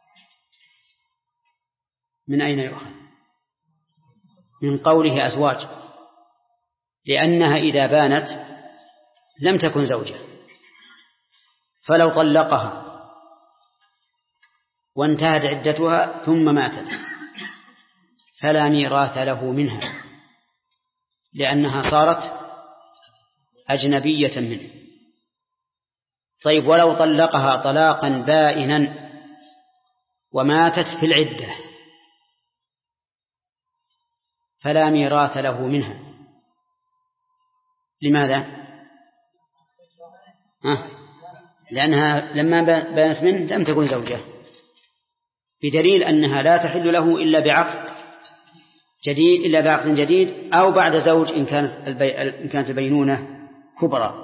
من أين يؤخذ؟ من قوله أزواج، لأنها إذا بانت لم تكن زوجة، فلو طلقها وانتهت عدتها ثم ماتت فلا ميراث له منها، لأنها صارت أجنبية منه. طيب ولو طلقها طلاقا بائنا وماتت في العدة فلا ميراث له منها. لماذا؟ أه؟ لأنها لما بانت منه لم تكن زوجة، بدليل أنها لا تحل له إلا بعقد جديد إلا بعقد جديد أو بعد زوج إن كانت البي... إن كانت البينونة كبرى.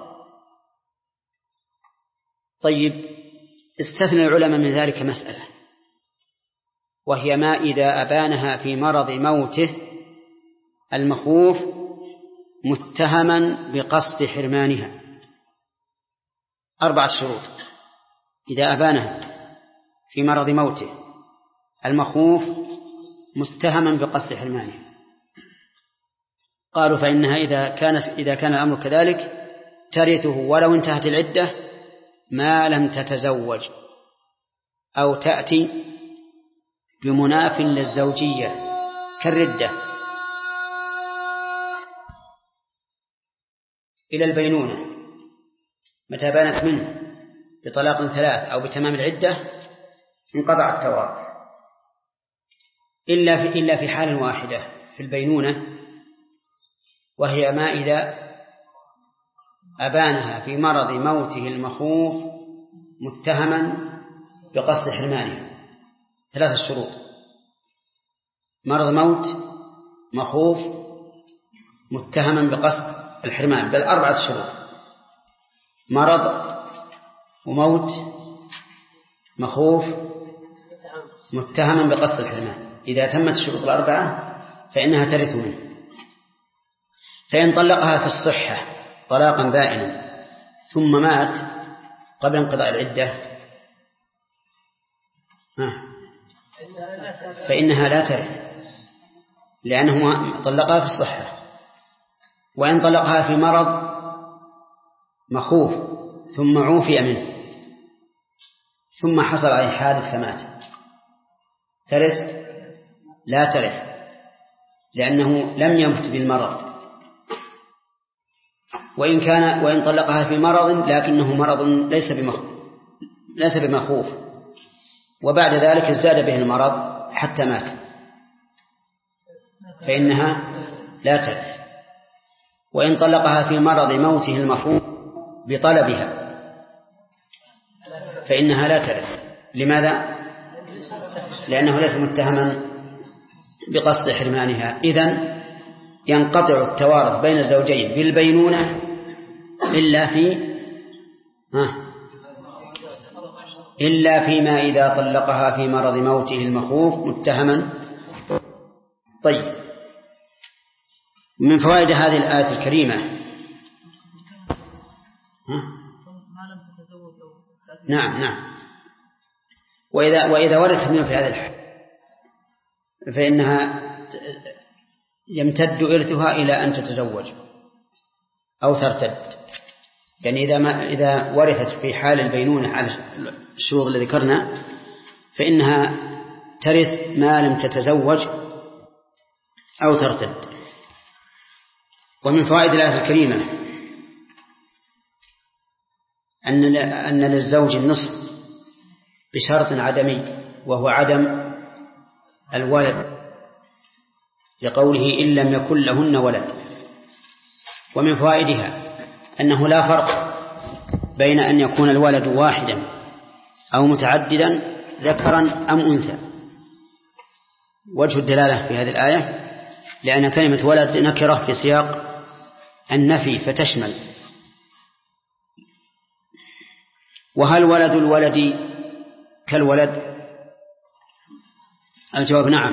طيب استثنى العلماء من ذلك مسألة، وهي ما إذا أبانها في مرض موته المخوف متهما بقصد حرمانها. أربعة شروط إذا أبانها في مرض موته المخوف متهما بقصد حرمانها. قالوا فإنها إذا كانت إذا كان الأمر كذلك ترثه ولو انتهت العدة ما لم تتزوج أو تأتي بمناف للزوجية كالردة إلى البينونة. متى بانت منه بطلاق ثلاث أو بتمام العدة انقطع التوارث إلا في إلا في حال واحدة في البينونة، وهي ما إذا أبانها في مرض موته المخوف متهما بقصد حرمانه. ثلاثة شروط: مرض موت، مخوف، متهما بقصد الحرمان، بل أربعة شروط: مرض وموت مخوف متهما بقصد الحرمان. إذا تمت الشروط الأربعة فإنها ترث منه. فإن طلقها في الصحة طلاقا بائنا ثم مات قبل انقضاء العدة فإنها لا ترث لأنه طلقها في الصحة. وإن طلقها في مرض مخوف ثم عوفي منه ثم حصل عليه حادث فمات ترث؟ لا ترث، لأنه لم يمت بالمرض. وإن كان وإن طلقها في مرض لكنه مرض ليس بمخوف ليس بمخوف وبعد ذلك ازداد به المرض حتى مات فإنها لا ترث. وإن طلقها في مرض موته المخوف بطلبها فإنها لا ترث. لماذا؟ لأنه ليس متهما بقصد حرمانها. إذن ينقطع التوارث بين الزوجين بالبينونة إلا في إلا فيما إذا طلقها في مرض موته المخوف متهما. طيب، من فوائد هذه الآية الكريمة نعم نعم وإذا وإذا ورثت منه في هذا الحال فإنها يمتد إرثها إلى أن تتزوج أو ترتد. يعني إذا ما إذا ورثت في حال البينونة على الشروط اللي ذكرنا فإنها ترث ما لم تتزوج أو ترتد. ومن فوائد الآية الكريمة أن أن للزوج النصف بشرط عدمي وهو عدم الولد، لقوله إن لم يكن لهن ولد. ومن فوائدها أنه لا فرق بين أن يكون الولد واحدا أو متعددا ذكرا أم أنثى. وجه الدلالة في هذه الآية لأن كلمة ولد نكرة في سياق النفي فتشمل. وهل ولد الولد كالولد؟ الجواب نعم.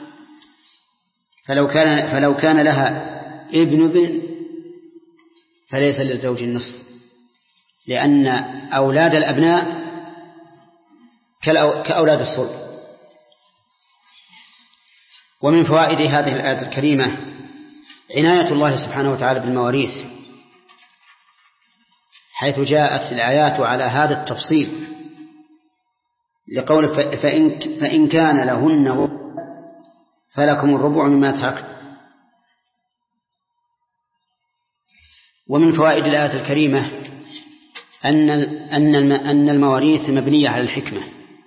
فلو كان, فلو كان لها ابن ابن فليس للزوج النصف، لأن أولاد الأبناء كأولاد الصلب. ومن فوائد هذه الآية الكريمة عناية الله سبحانه وتعالى بالمواريث، حيث جاءت الآيات على هذا التفصيل لقول فإن, فإن كان لهن فلكم الربع مما تركن. ومن فوائد الآية الكريمة أن أن أن المواريث مبنية على الحكمة،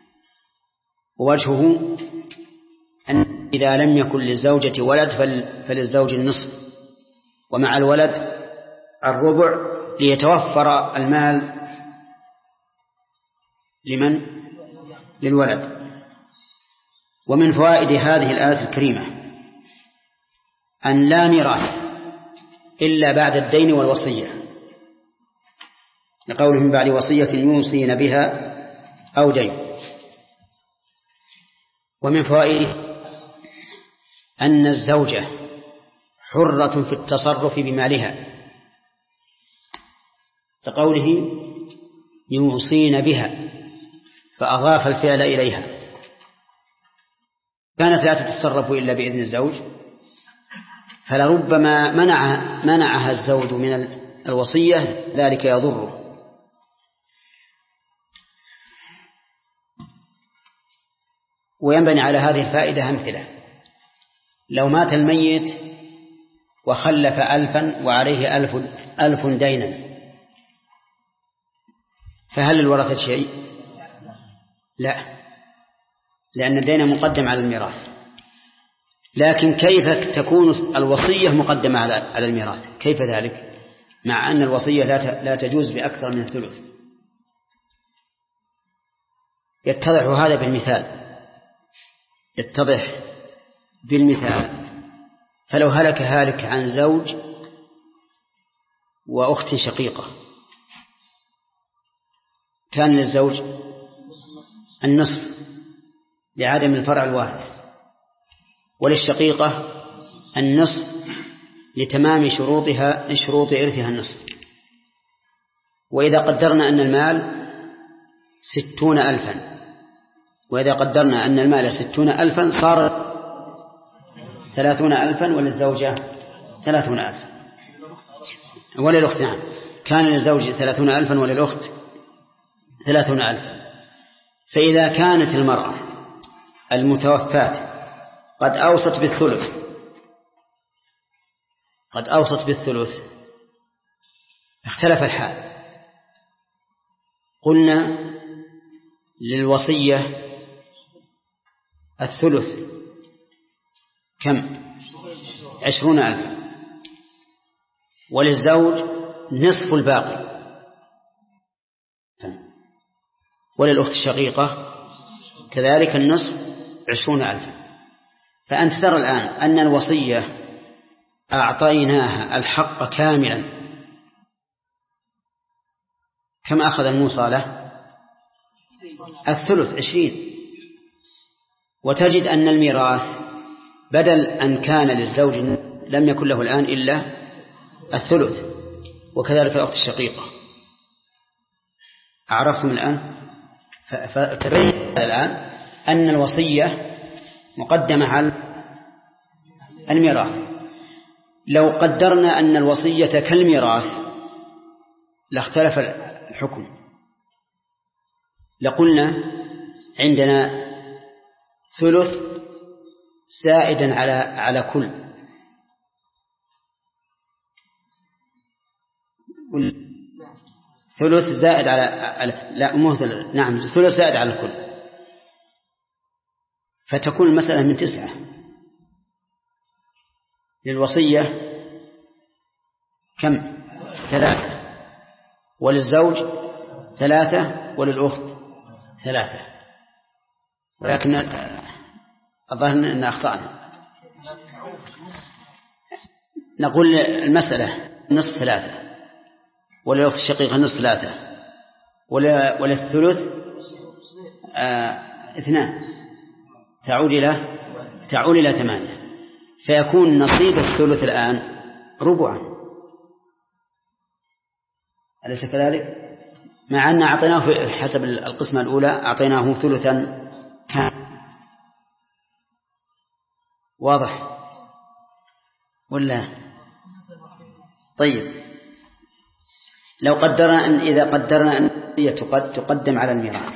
ووجهه أن إذا لم يكن للزوجة ولد فللزوج النصف، ومع الولد الربع ليتوفر المال لمن؟ للولد. ومن فوائد هذه الآية الكريمة أن لا ميراث إلا بعد الدين والوصية، لقوله من بعد وصية يوصين بها أو دين. ومن فوائد أن الزوجة حرة في التصرف بمالها، لقوله يوصين بها فأضاف الفعل إليها، كانت لا تتصرف إلا بإذن الزوج، فلربما منع منعها الزوج من الوصية ذلك يضره. وينبني على هذه الفائدة أمثلة: لو مات الميت وخلف ألفا وعليه ألف, ألف دينا، فهل الورثة شيء؟ لا، لأن الدين مقدم على الميراث. لكن كيف تكون الوصية مقدمة على الميراث؟ كيف ذلك مع أن الوصية لا تجوز بأكثر من الثلث؟ يتضح هذا بالمثال يتضح بالمثال فلو هلك هالك عن زوج وأخت شقيقة، كان للزوج النصف لعدم الفرع الوارث، وللشقيقة النصف لتمام شروطها شروط إرثها النصف. وإذا قدرنا أن المال ستون ألفا وإذا قدرنا أن المال ستون ألفا صار ثلاثون ألفا وللزوجة ثلاثون ألفا وللأخت نعم كان للزوج ثلاثون ألفا وللأخت ثلاثون ألفا. فإذا كانت المرأة المتوفاة قد أوصت بالثلث قد أوصت بالثلث اختلف الحال. قلنا للوصية الثلث كم؟ عشرون ألفا، وللزوج نصف الباقي، وللأخت الشقيقة كذلك النصف عشرون ألفا. فأنت ترى الآن أن الوصية أعطيناها الحق كاملا، كم أخذ الموصى له؟ الثلث عشرين. وتجد أن الميراث بدل أن كان للزوج لم يكن له الآن إلا الثلث، وكذلك الأخت الشقيقة. عرفتم الآن؟ فتبين الآن أن الوصية مقدمة على الميراث. لو قدرنا أن الوصية كالميراث لاختلف الحكم، لقلنا عندنا ثلث زائدا على على كل، ثلث زائد على, على لا مثل نعم ثلث زائد على الكل، فتكون المسألة من تسعة. للوصية كم؟ ثلاثة، وللزوج ثلاثة وللأخت ثلاثة، ولكن أظن أن أخطأنا. نقول المسألة نصف ثلاثة، وللأخت الشقيقة نصف ثلاثة، وللثلث آه اثنان، تعود إلى تعود إلى ثمانية، فيكون نصيب الثلث الآن ربعا، أليس كذلك؟ مع أن أعطيناه في حسب القسمة الأولى أعطيناه ثلثا كاملا. واضح ولا؟ طيب، لو قدرنا أن إذا قدرنا أن هي تقدم على الميراث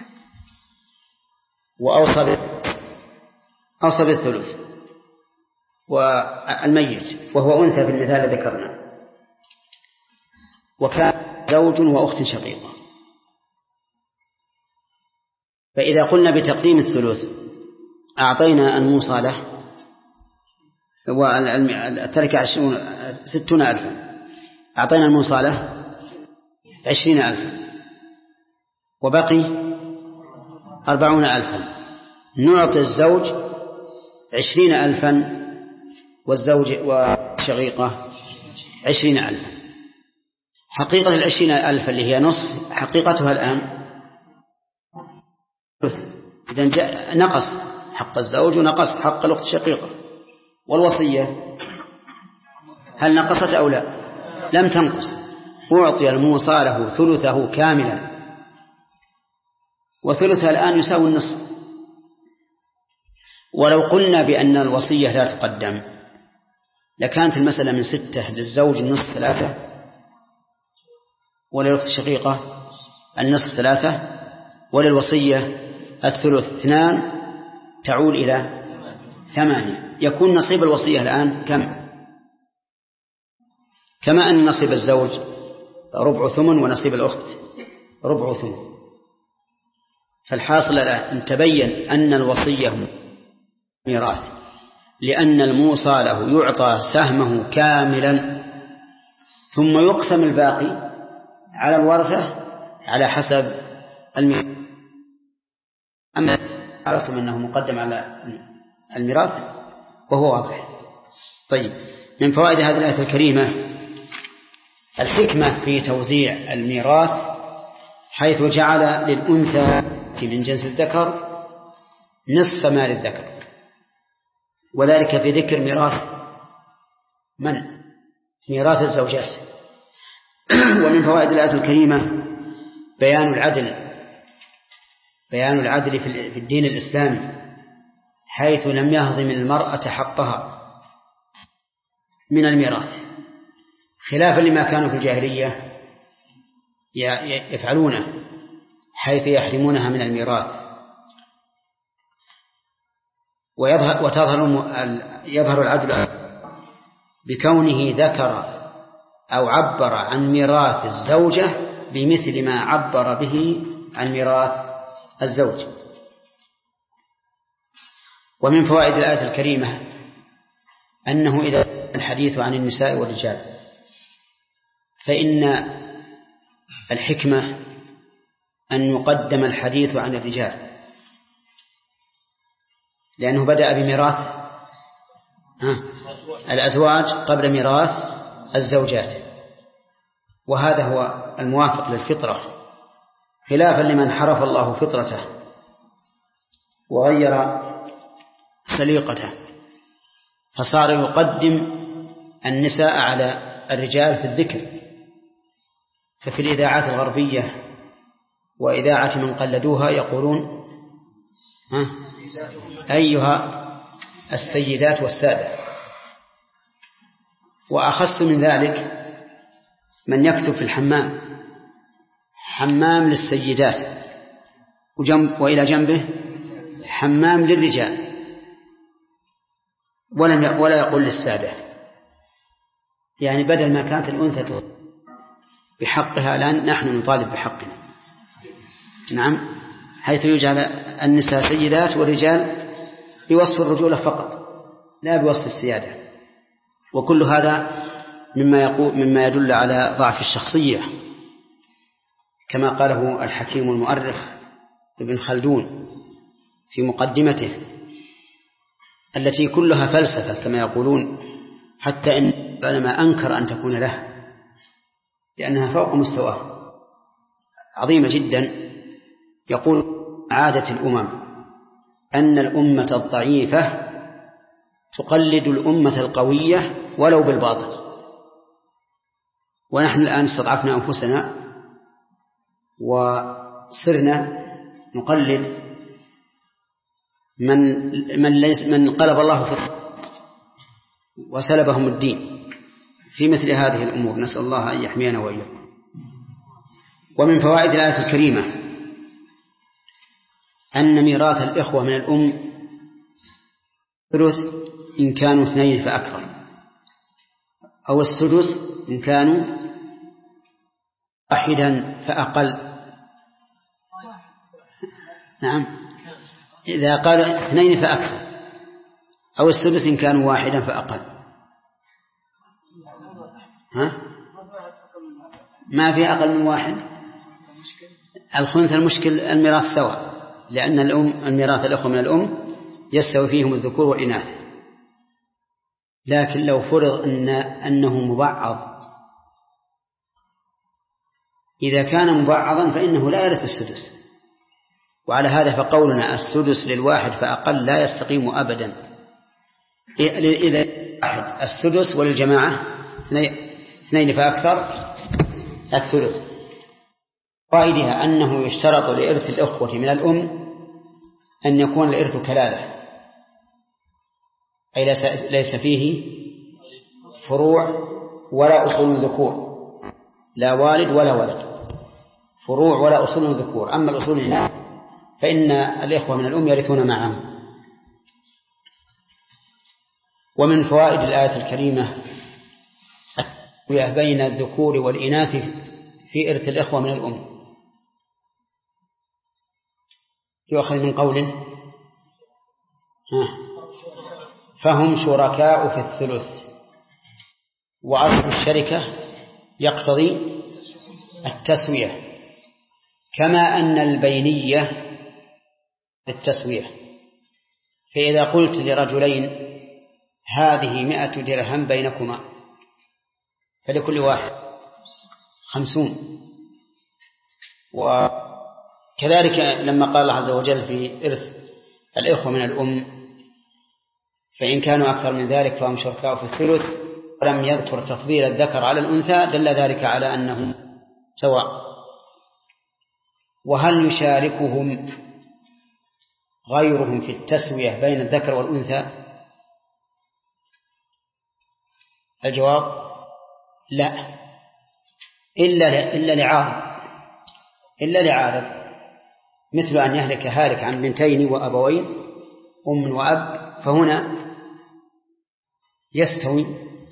وأوصى أوصى بالثلث والميت وهو أنثى في المثال ذكرنا، وكان زوج وأخت شقيقة، فإذا قلنا بتقديم الثلث أعطينا الموصى له والتركة عشرون ستون ألفا، أعطينا الموصى له عشرين ألفا وبقي أربعون ألفا، نعطي الزوج عشرين ألفا والزوج والشقيقة عشرين ألفا. حقيقة العشرين ألفا اللي هي نصف حقيقتها الآن إذن نقص حق الزوج ونقص حق الأخت الشقيقة. والوصية هل نقصت أو لا؟ لم تنقص، أعطي الموصى له ثلثه كاملا، وثلثها الآن يساوي النصف. ولو قلنا بأن الوصية لا تقدم لكانت المسألة من ستة، للزوج النصف ثلاثة وللأخت الشقيقة النصف ثلاثة وللوصية الثلث اثنان، تعول إلى ثمانية. يكون نصيب الوصية الآن كم؟ كما أن نصيب الزوج ربع ثمن ونصيب الأخت ربع ثمن. فالحاصل الآن تبين أن الوصية ميراث، لأن الموصى له يعطى سهمه كاملا ثم يقسم الباقي على الورثة على حسب الميراث. أما عرفتم أنه مقدم على الميراث وهو واضح. طيب، من فوائد هذه الآية الكريمة الحكمة في توزيع الميراث، حيث جعل للأنثى من جنس الذكر نصف مال الذكر، وذلك في ذكر ميراث من؟ ميراث الزوجات. ومن فوائد الآية الكريمة بيان العدل بيان العدل في الدين الإسلامي، حيث لم يهضم المرأة حقها من الميراث، خلافا لما كانوا في الجاهلية يفعلونه، حيث يحرمونها من الميراث. ويظهر وتظهر يظهر العدل بكونه ذكر أو عبر عن ميراث الزوجة بمثل ما عبر به عن ميراث الزوج. ومن فوائد الآية الكريمة أنه إذا الحديث عن النساء والرجال فإن الحكمة أن يقدم الحديث عن الرجال، لأنه بدأ بميراث الأزواج قبل ميراث الزوجات، وهذا هو الموافق للفطرة، خلافا لمن حرف الله فطرته وغير سليقته فصار يقدم النساء على الرجال في الذكر. ففي الإذاعات الغربية وإذاعة من قلدوها يقولون ها أيها السيدات والسادة. وأخص من ذلك من يكتب في الحمام حمام للسيدات وجنب وإلى جنبه حمام للرجال، ولا يقول للسادة، يعني بدل ما كانت الأنثى بحقها الآن نحن نطالب بحقنا. نعم، حيث يجعل النساء سيدات والرجال بوصف الرجولة فقط لا بوصف السيادة، وكل هذا مما يقول مما يدل على ضعف الشخصية. كما قاله الحكيم المؤرخ ابن خلدون في مقدمته التي كلها فلسفة كما يقولون، حتى إن العلماء أنكر أن تكون له لأنها فوق مستواه، عظيمة جدا. يقول عادة الأمم أن الأمة الضعيفة تقلد الأمة القوية ولو بالباطل، ونحن الآن استضعفنا أنفسنا وصرنا نقلد من من ليس من قلب الله في وسلبهم الدين في مثل هذه الأمور. نسأل الله أن يحمينا وإياكم. ومن فوائد الآية الكريمة أن ميراث الإخوة من الأم ثلث إن كانوا اثنين فأكثر، أو السدس إن كانوا واحدا فأقل. نعم، إذا قال اثنين فأكثر، أو السدس إن كانوا واحدا فأقل. ها؟ ما في أقل من واحد. الخنث المشكل الميراث سواء، لأن الأم الميراث الأخوة من الأم يستوي فيهم الذكور والإناث، لكن لو فرض أن أنه مبعض، إذا كان مبعضا فإنه لا يرث السدس. وعلى هذا فقولنا السدس للواحد فأقل لا يستقيم أبدا. إذا واحد السدس، وللجماعة اثنين فأكثر الثلث. فائدها أنه يشترط لإرث الأخوة من الأم أن يكون الإرث كلالة، أي ليس فيه فروع ولا أصول ذكور، لا والد ولا ولد، فروع ولا أصول ذكور. أما الأصول لا، فإن الإخوة من الأم يرثون معهم. ومن فوائد الآية الكريمة بين الذكور والإناث في إرث الإخوة من الأم. يؤخذ من قوله فهم شركاء في الثلث، وعقد الشركة يقتضي التسوية، كما أن البينية التسوية. فإذا قلت لرجلين هذه مئة درهم بينكما، فلكل واحد خمسون. وكذلك لما قال الله عز وجل في إرث الإخوة من الأم فإن كانوا أكثر من ذلك فهم شركاء في الثلث، ولم يذكر تفضيل الذكر على الأنثى، دل ذلك على أنهم سواء. وهل يشاركهم غيرهم في التسوية بين الذكر والأنثى؟ الجواب لا، إلا إلا لعارض إلا لعارض مثل أن يهلك هالك عن بنتين وأبوين أم وأب، فهنا يستوي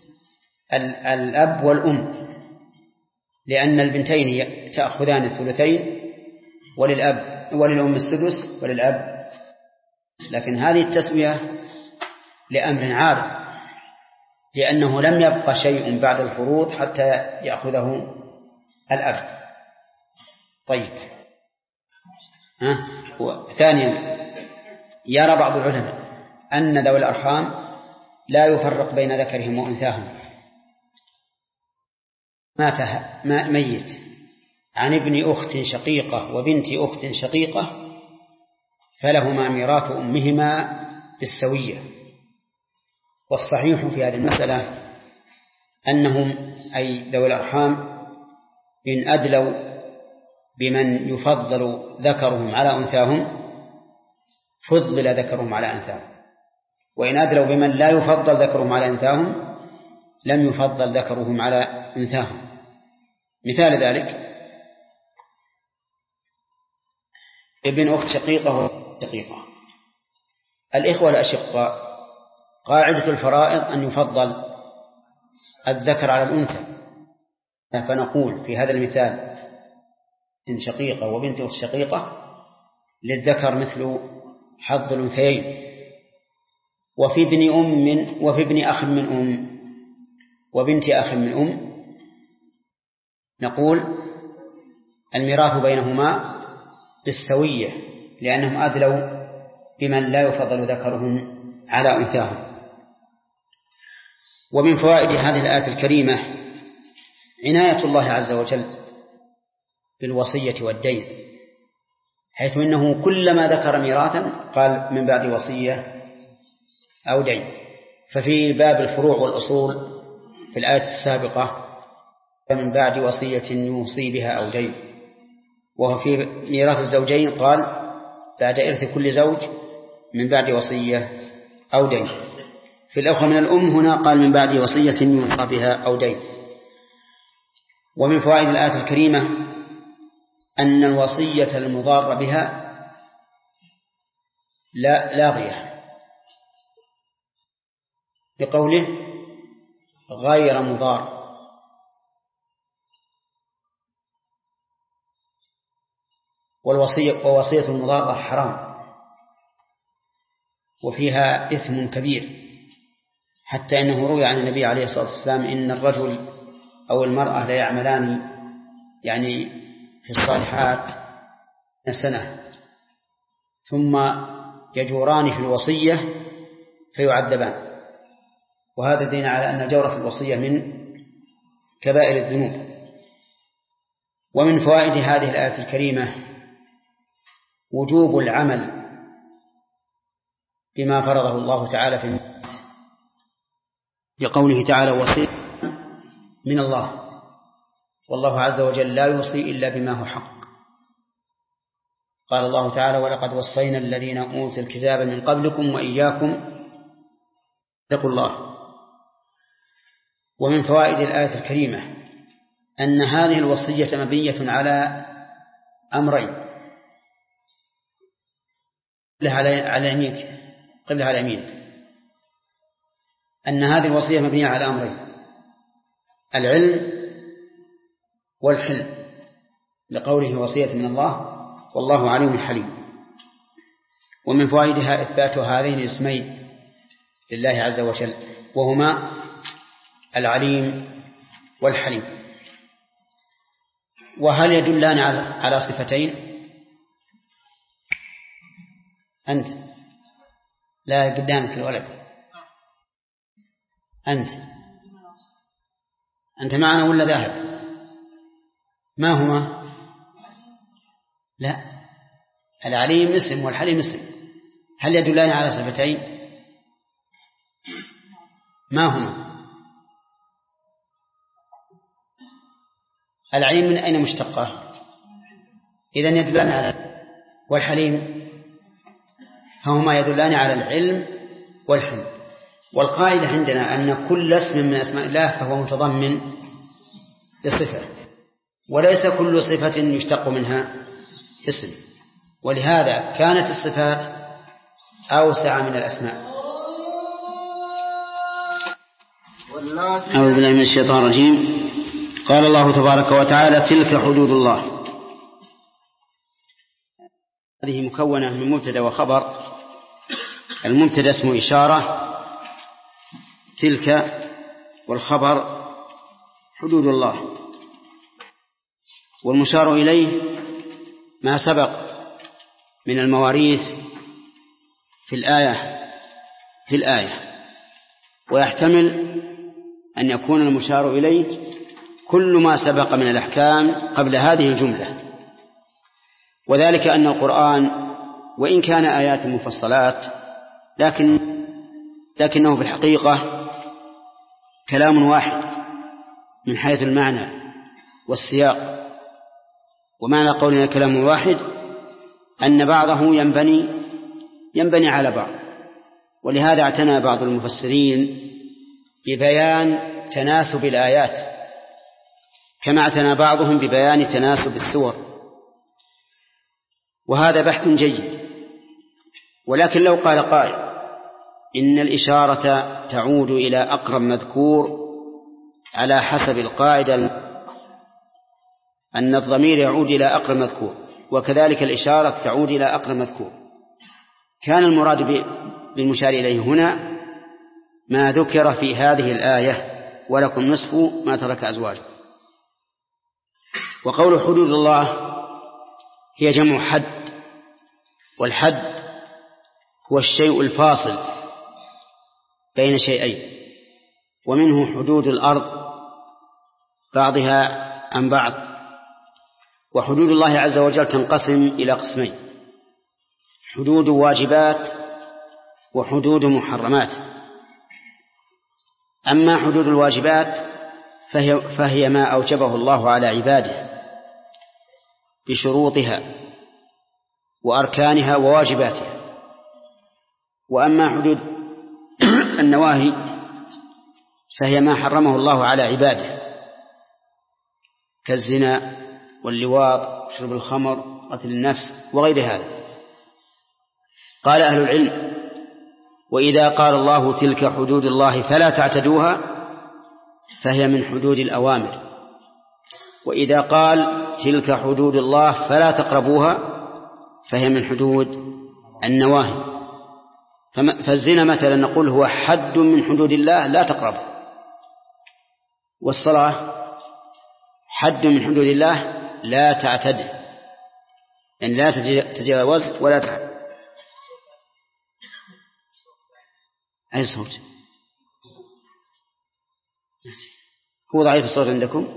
الأب والأم، لأن البنتين تأخذان الثلثين وللأب وللأم السدس وللأب. لكن هذه التسوية لأمر عارض، لأنه لم يبقى شيء بعد الفروض حتى يأخذه الأب. طيب، ها؟ ثانيا، يرى بعض العلماء أن ذوي الأرحام لا يفرق بين ذكرهم وأنثاهم. مات ميت عن ابن أخت شقيقة وبنت أخت شقيقة فلهما ميراث أمهما بالسوية. والصحيح في هذه المسألة أنهم أي ذوي الأرحام إن أدلوا بمن يفضل ذكرهم على أنثاهم فضل ذكرهم على أنثاهم، وإن أدلوا بمن لا يفضل ذكرهم على أنثاهم لم يفضل ذكرهم على أنثاهم. مثال ذلك ابن أخت شقيقة وشقيقة. الإخوة الأشقاء قاعدة الفرائض أن يفضل الذكر على الأنثى، فنقول في هذا المثال إن شقيقة وبنت أخت شقيقة للذكر مثل حظ الأنثيين. وفي ابن أم وفي ابن أخ من أم وبنت أخ من أم نقول الميراث بينهما بالسوية، لأنهم أدلوا بمن لا يفضل ذكرهم على أنثاهم. ومن فوائد هذه الآية الكريمة عناية الله عز وجل بالوصية والدين، حيث إنه كلما ذكر ميراثا قال من بعد وصية أو دين. ففي باب الفروع والأصول في الآية السابقة من بعد وصية يوصي بها أو دين، وهو في ميراث الزوجين قال بعد إرث كل زوج من بعد وصية أو دين. في الأخرى من الأم هنا قال من بعد وصية يوصى بها أو دين. ومن فوائد الآية الكريمة أن الوصية المضار بها لا لاغية، بقوله غير مضار، والوصية ووصية المضارة حرام وفيها إثم كبير، حتى إنه روي عن النبي عليه الصلاة والسلام إن الرجل أو المرأة لا يعملان يعني في الصالحات سنة ثم يجوران في الوصية فيعذبان، وهذا دين على أن الجور في الوصية من كبائر الذنوب. ومن فوائد هذه الآية الكريمة وجوب العمل بما فرضه الله تعالى في الميراث، لقوله تعالى وصية من الله، والله عز وجل لا يوصي إلا بما هو حق. قال الله تعالى ولقد وصينا الذين أوتوا الكتاب من قبلكم وإياكم اتقوا الله. ومن فوائد الآية الكريمة أن هذه الوصية مبنية على أمرين، قبلها على يمينك قبلها على يمينك أن هذه الوصية مبنية على أمرين: العلم والحلم، لقوله وصية من الله والله عليم حليم. ومن فوائدها إثبات هذين الاسمين لله عز وجل وهما العليم والحليم. وهل يدلان على صفتين؟ أنت لا قدامك الولد، أنت أنت معنا ولا ذاهب؟ ما هما؟ لا، العليم اسم والحليم اسم. هل يدلان على صفتين؟ ما هما؟ العليم من أين مشتقة؟ إذن يدلان على، والحليم فهما يدلان على العلم والحلم. والقاعدة عندنا أن كل اسم من أسماء الله فهو متضمن لصفة، وليس كل صفة يشتق منها اسم، ولهذا كانت الصفات أوسع من الأسماء. أعوذ بالله من الشيطان الرجيم. قال الله تبارك وتعالى تلك حدود الله. هذه مكونة من مبتدأ وخبر. المبتدأ اسمه إشارة تلك، والخبر حدود الله، والمشار إليه ما سبق من المواريث في الآية في الآية ويحتمل أن يكون المشار إليه كل ما سبق من الأحكام قبل هذه الجملة، وذلك أن القرآن وإن كان آيات مفصلات لكن لكنه في الحقيقة كلام واحد من حيث المعنى والسياق. ومعنى قولنا كلام واحد أن بعضه ينبني ينبني على بعض، ولهذا اعتنى بعض المفسرين ببيان تناسب الآيات كما اعتنى بعضهم ببيان تناسب السور، وهذا بحث جيد. ولكن لو قال قائل إن الإشارة تعود إلى أقرب مذكور على حسب القاعدة أن الضمير يعود إلى أقرب مذكور، وكذلك الإشارة تعود إلى أقرب مذكور، كان المراد بالمشار إليه هنا ما ذكر في هذه الآية ولكم نصف ما ترك أزواجكم. وقول حدود الله هي جمع حد، والحد هو الشيء الفاصل بين شيئين، ومنه حدود الأرض بعضها عن بعض. وحدود الله عز وجل تنقسم إلى قسمين: حدود واجبات وحدود محرمات. أما حدود الواجبات فهي, فهي ما أوجبه الله على عباده بشروطها وأركانها وواجباتها. وأما حدود النواهي فهي ما حرمه الله على عباده كالزنا واللواط وشرب الخمر وقتل النفس وغير هذا. قال أهل العلم: وإذا قال الله تلك حدود الله فلا تعتدوها فهي من حدود الأوامر، وإذا قال تلك حدود الله فلا تقربوها فهي من حدود النواهي. فالزنا مثلا نقول هو حد من حدود الله لا تقربه، والصلاة حد من حدود الله لا تعتد، يعني لا تتجاوز ولا تعتد. أي صوت؟ هو ضعيف الصوت عندكم؟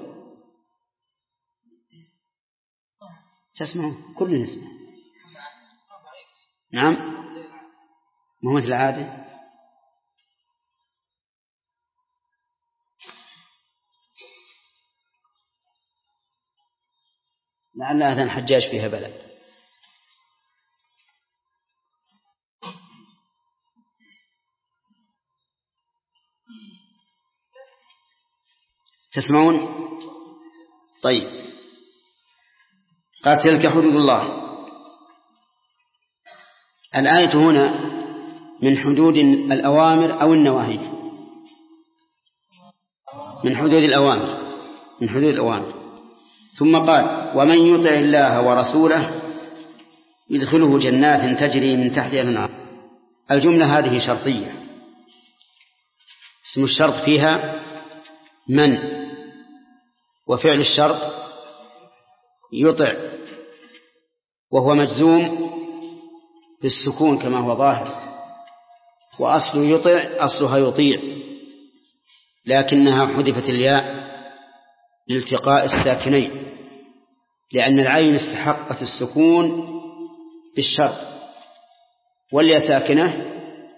تسمعون؟ كلنا نسمع. نعم، مو مثل العادة. لعل أذان حجاج فيها بلد. تسمعون؟ طيب. قال تلك حدود الله. الآية هنا من حدود الأوامر أو النواهي؟ من حدود الأوامر، من حدود الأوامر. ثم قال: ومن يطع الله ورسوله يدخله جنات تجري من تحتها الأنهار. الجملة هذه شرطية، اسم الشرط فيها من، وفعل الشرط يطع، وهو مجزوم بالسكون كما هو ظاهر، وأصل يطع أصلها يطيع، لكنها حذفت الياء لالتقاء الساكنين، لأن العين استحقت السكون بالشرط والياء ساكنة.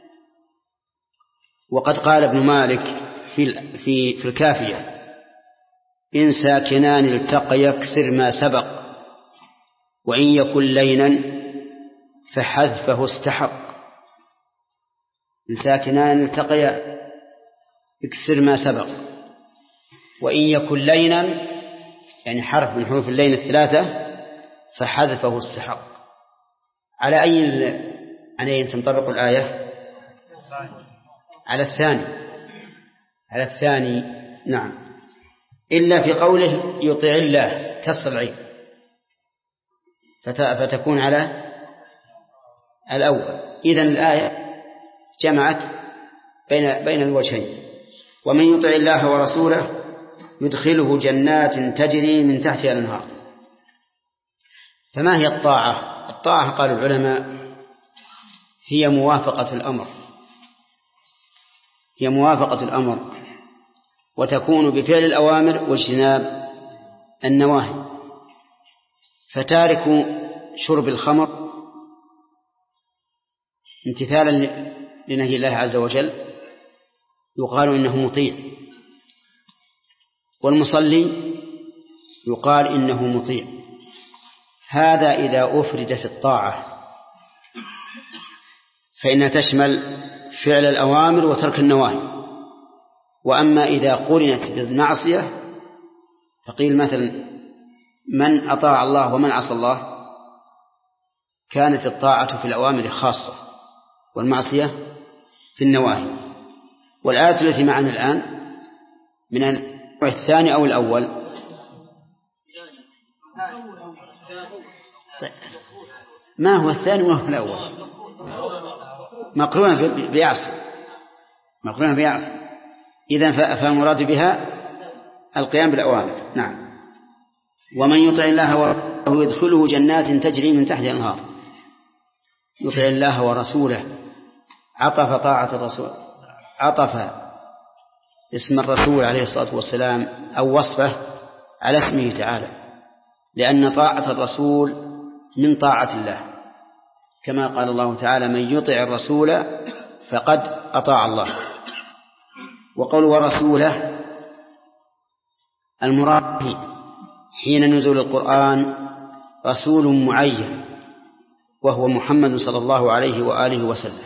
وقد قال ابن مالك في في في الكافية: إن ساكنان التقى يكسر ما سبق، وإن يكن لينا فحذفه استحق. إن ساكنان التقى يكسر ما سبق، وإن يكن لينا يعني حرف من حروف اللين الثلاثة فحذفه استحق. على أي على أي تنطبق الآية؟ على الثاني، على الثاني. نعم، إلا في قوله يطيع الله كسر العين فتكون على الأول. إذن الآية جمعت بين بين الوجهين: ومن يطع الله ورسوله يدخله جنات تجري من تحتها الأنهار. فما هي الطاعة؟ الطاعة قال العلماء هي موافقة الأمر، هي موافقة الأمر، وتكون بفعل الأوامر واجتناب النواهي. فتارك شرب الخمر امتثالا لنهي الله عز وجل يقال إنه مطيع، والمصلي يقال إنه مطيع. هذا إذا أفردت الطاعة فإنها تشمل فعل الأوامر وترك النواهي. وأما إذا قرنت بالمعصية فقيل مثلا من أطاع الله ومن عصى الله، كانت الطاعة في الأوامر خاصة والمعصية في النواهي. والآية التي معنا الآن من النوع الثاني أو الأول؟ ما هو الثاني وما هو الأول؟ مقرونة بيعصي، مقرونة بيعصي. إذن فالمراد بها القيام بالأوامر. نعم. ومن يطع الله ورسوله يدخله جنات تجري من تحتها الأنهار. يطع الله ورسوله، عطف طاعة الرسول، عطف اسم الرسول عليه الصلاة والسلام أو وصفه على اسمه تعالى، لأن طاعة الرسول من طاعة الله، كما قال الله تعالى: من يطع الرسول فقد أطاع الله. وقول ورسوله المراد حين نزول القرآن رسول معين وهو محمد صلى الله عليه وآله وسلم.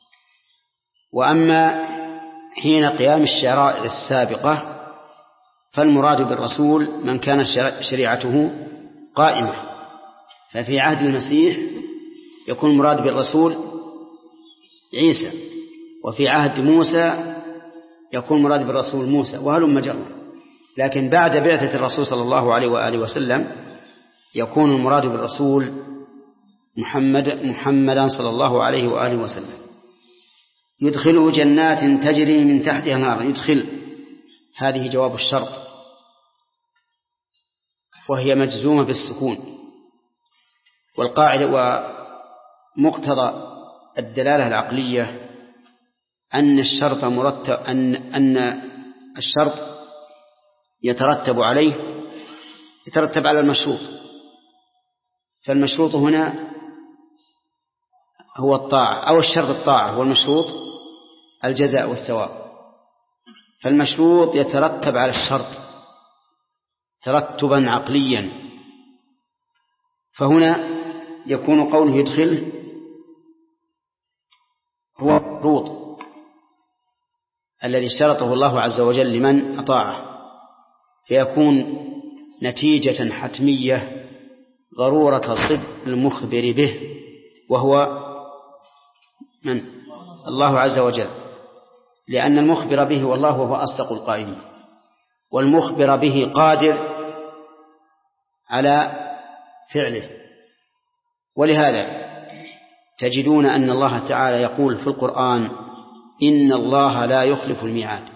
وأما حين قيام الشرائع السابقة فالمراد بالرسول من كانت شريعته قائمة، ففي عهد المسيح يكون المراد بالرسول عيسى، وفي عهد موسى يكون المراد بالرسول موسى، وهلم جرا. لكن بعد بعثة الرسول صلى الله عليه وآله وسلم يكون المراد بالرسول محمد محمدا صلى الله عليه وآله وسلم. يدخله جنات تجري من تحتها الأنهار. يدخل هذه جواب الشرط، وهي مجزومة بالسكون. والقاعدة ومقتضى الدلالة العقلية أن الشرط مرتب أن أن الشرط يترتب عليه يترتب على المشروط، فالمشروط هنا هو الطاعة، أو الشرط الطاعة، والمشروط الجزاء والثواب. فالمشروط يترتب على الشرط ترتبا عقليا، فهنا يكون قوله يدخل هو المشروط الذي اشترطه الله عز وجل لمن أطاعه، فيكون نتيجة حتمية ضرورة صدق المخبر به، وهو من؟ الله عز وجل، لأن المخبر به والله هو أصدق القائلين، والمخبر به قادر على فعله. ولهذا تجدون أن الله تعالى يقول في القرآن: إن الله لا يخلف الميعاد،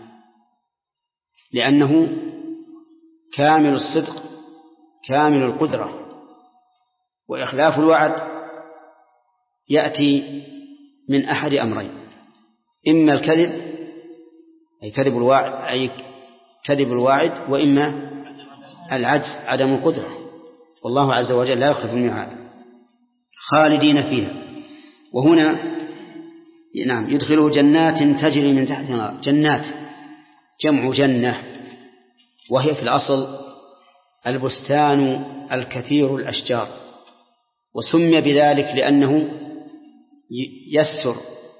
لأنه كامل الصدق كامل القدرة. وإخلاف الوعد يأتي من أحد أمرين: إما الكذب أي كذب الواعد أي كذب الواعد، وإما العجز عدم القدرة. والله عز وجل لا يخلف الميعاد، خالدين فيها. وهنا نعم يدخله جنات تجري من تحتها الأنهار. جنات جمع جنة، وهي في الأصل البستان الكثير الأشجار، وسمي بذلك لأنه يستر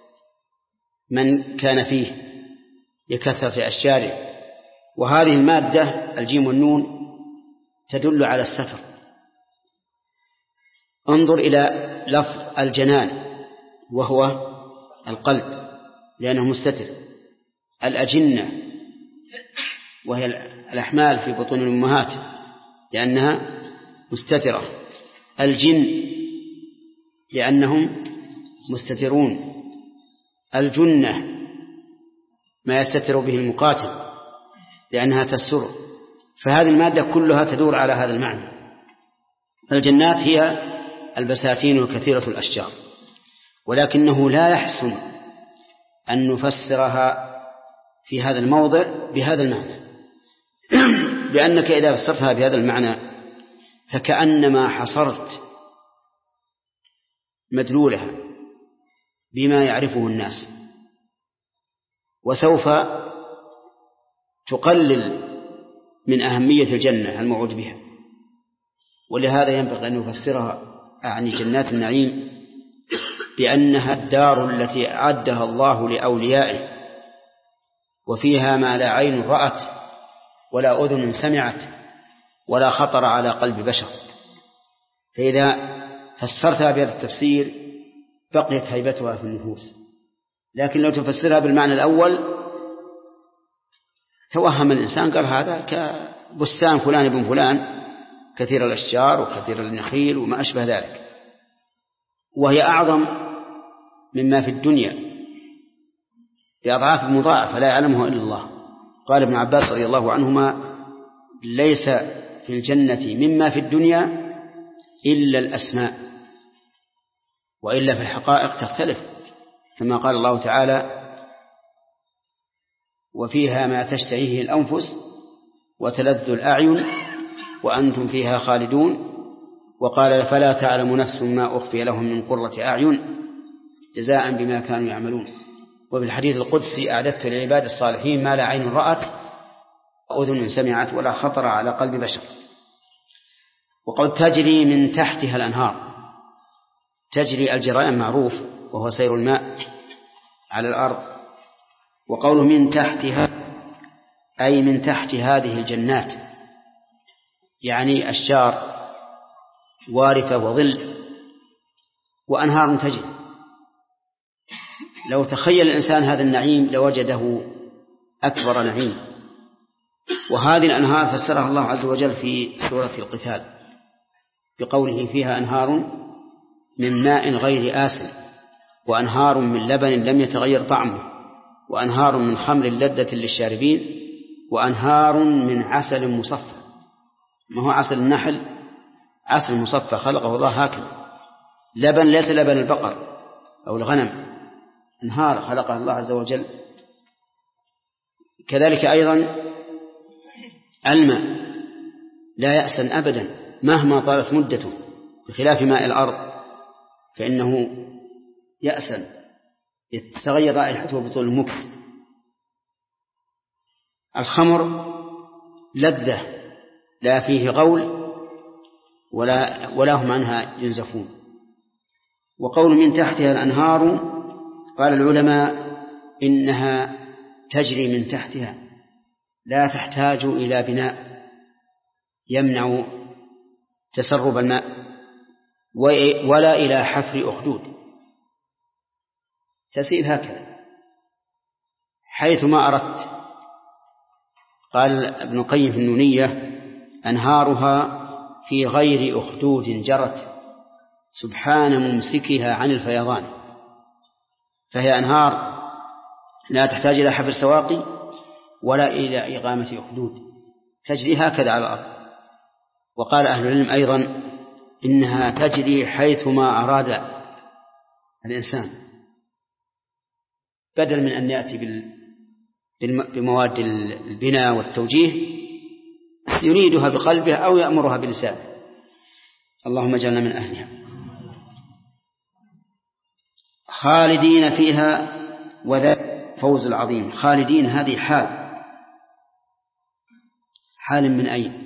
من كان فيه لكثرة أشجاره. وهذه المادة الجيم والنون تدل على الستر. انظر إلى لفظ الجنان وهو القلب لأنه مستتر، الأجنة وهي الأحمال في بطون الأمهات لأنها مستترة، الجن لأنهم مستترون، الجنة ما يستتر به المقاتل لأنها تستر. فهذه المادة كلها تدور على هذا المعنى. الجنات هي البساتين الكثيرة الأشجار، ولكنه لا يحسن أن نفسرها في هذا الموضع بهذا المعنى، لأنك إذا فسرتها بهذا المعنى فكأنما حصرت مدلولها بما يعرفه الناس، وسوف تقلل من أهمية الجنة الموعود بها. ولهذا ينبغي أن نفسرها عن جنات النعيم بأنها الدار التي أعدها الله لأوليائه، وفيها ما لا عين رأت ولا أذن سمعت ولا خطر على قلب بشر. فإذا فسرتها بهذا التفسير بقيت هيبتها في النفوس. لكن لو تفسرها بالمعنى الأول توهم الإنسان، قال هذا كبستان فلان ابن فلان كثير الأشجار وكثير النخيل وما أشبه ذلك، وهي أعظم مما في الدنيا بأضعاف مضاعفة لا يعلمها إلا الله. قال ابن عباس رضي الله عنهما: ليس في الجنة مما في الدنيا إلا الأسماء، وإلا في الحقائق تختلف، كما قال الله تعالى: وفيها ما تشتهيه الأنفس وتلذ الأعين وأنتم فيها خالدون. وقال: فلا تعلم نفس ما أخفي لهم من قرة أعين جزاء بما كانوا يعملون. وفي الحديث القدسي: أعددت للعباد الصالحين ما لا عين رأت وأذن سمعت ولا خطر على قلب بشر. وقد تجري من تحتها الأنهار. تجري الجريان معروف وهو سير الماء على الأرض، وقوله من تحتها أي من تحت هذه الجنات، يعني أشجار وارفة وظل وأنهار تجري. لو تخيل الإنسان هذا النعيم لوجده أكبر نعيم. وهذه الأنهار فسرها الله عز وجل في سورة القتال بقوله: فيها أنهار من ماء غير آسن وأنهار من لبن لم يتغير طعمه وأنهار من خمر لذة للشاربين وأنهار من عسل مصفى. ما هو عسل النحل، عسل مصفى خلقه الله هكذا. لبن ليس لبن البقر أو الغنم، أنهار خلقها الله عز وجل. كذلك أيضا الماء لا يأسن أبدا مهما طالت مدته، بخلاف ماء الأرض فإنه يأسن يتغير رائحته بطول المكث. الخمر لذة لا فيه غول ولا, ولا هم عنها ينزفون. وقول من تحتها الأنهار، قال العلماء إنها تجري من تحتها، لا تحتاج إلى بناء يمنع تسرب الماء ولا إلى حفر أخدود، تسيل هكذا حيث ما أردت. قال ابن القيم في النونية: أنهارها في غير أخدود جرت سبحان ممسكها عن الفيضان. فهي أنهار لا تحتاج إلى حفر سواقي ولا إلى إقامة أخدود، تجري هكذا على الأرض. وقال أهل العلم أيضا إنها تجري حيث ما أراد الإنسان، بدل من أن يأتي بمواد البناء والتوجيه يريدها بقلبه أو يأمرها بلسانه. اللهم اجعلنا من أهلها. خالدين فيها وذا فوز العظيم. خالدين هذه حال، حال من أين؟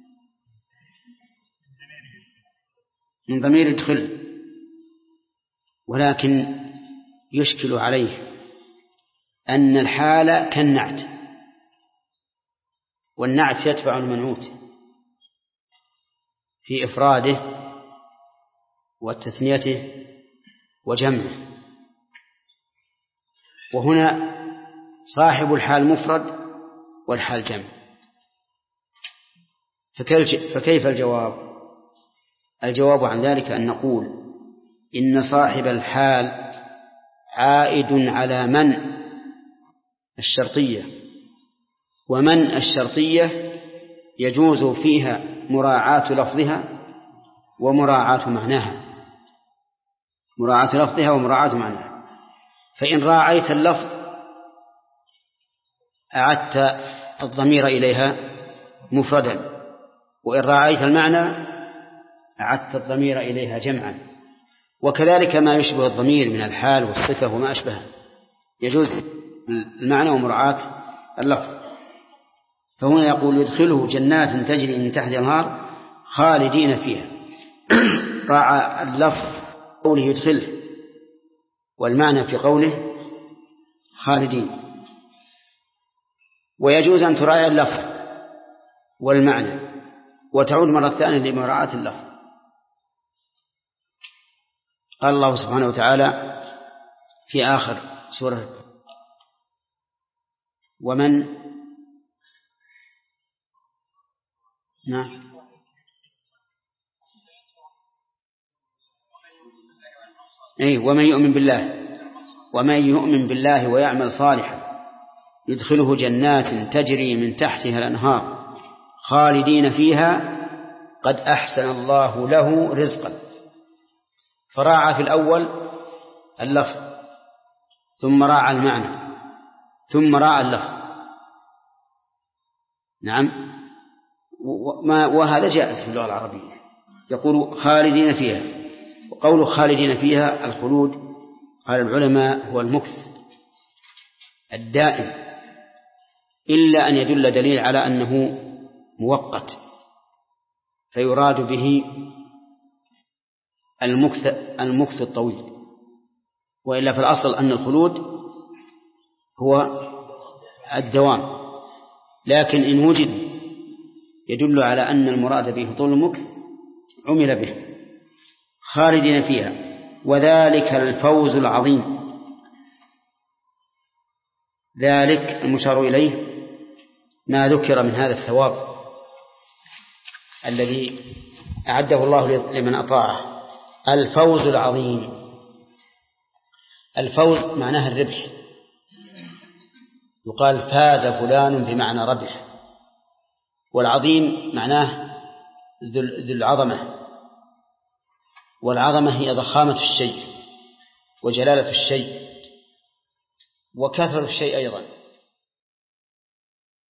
من ضمير يدخل، ولكن يشكل عليه أن الحال كالنعت، والنعت يتبع المنعوت في إفراده وتثنيته وجمعه. وهنا صاحب الحال مفرد والحال جمع، فكيف الجواب؟ الجواب عن ذلك أن نقول إن صاحب الحال عائد على من الشرطية، ومن الشرطية يجوز فيها مراعاة لفظها ومراعاة معناها، مراعاة لفظها ومراعاة معناها. فإن راعيت اللفظ أعدت الضمير إليها مفردا، وإن راعيت المعنى أعدت الضمير إليها جمعا. وكذلك ما يشبه الضمير من الحال والصفة وما أشبه يجوز المعنى ومراعاة اللفظ. فهنا يقول: يدخله جنات تجري من تحت الأنهار خالدين فيها. راعى اللفظ قوله يدخله، والمعنى في قوله خالدين. ويجوز أن تراعي اللفظ والمعنى وتعود مرة ثانية لمراعاة اللفظ. قال الله سبحانه وتعالى في آخر سورة: ومن نعم أي ومن يؤمن بالله ومن يؤمن بالله ويعمل صالحا يدخله جنات تجري من تحتها الأنهار خالدين فيها قد أحسن الله له رزقا، فراعى في الأول اللفظ ثم راعى المعنى ثم راعى اللفظ. نعم، وهذا جائز في اللغة العربية. يقول خالدين فيها، وقول خالدين فيها الخلود قال العلماء هو المكث الدائم، إلا أن يدل دليل على أنه مؤقت فيراد به المكث المكث الطويل، وإلا في الأصل أن الخلود هو الدوام، لكن إن وجد يدل على أن المراد به طول المكث عمل به. خالدين فيها وذلك الفوز العظيم. ذلك المشار إليه ما ذكر من هذا الثواب الذي أعده الله لمن أطاعه. الفوز العظيم، الفوز معناه الربح، يقال فاز فلان بمعنى ربح، والعظيم معناه ذو العظمة، والعظمة هي ضخامة الشيء وجلالة الشيء وكثرة الشيء أيضا.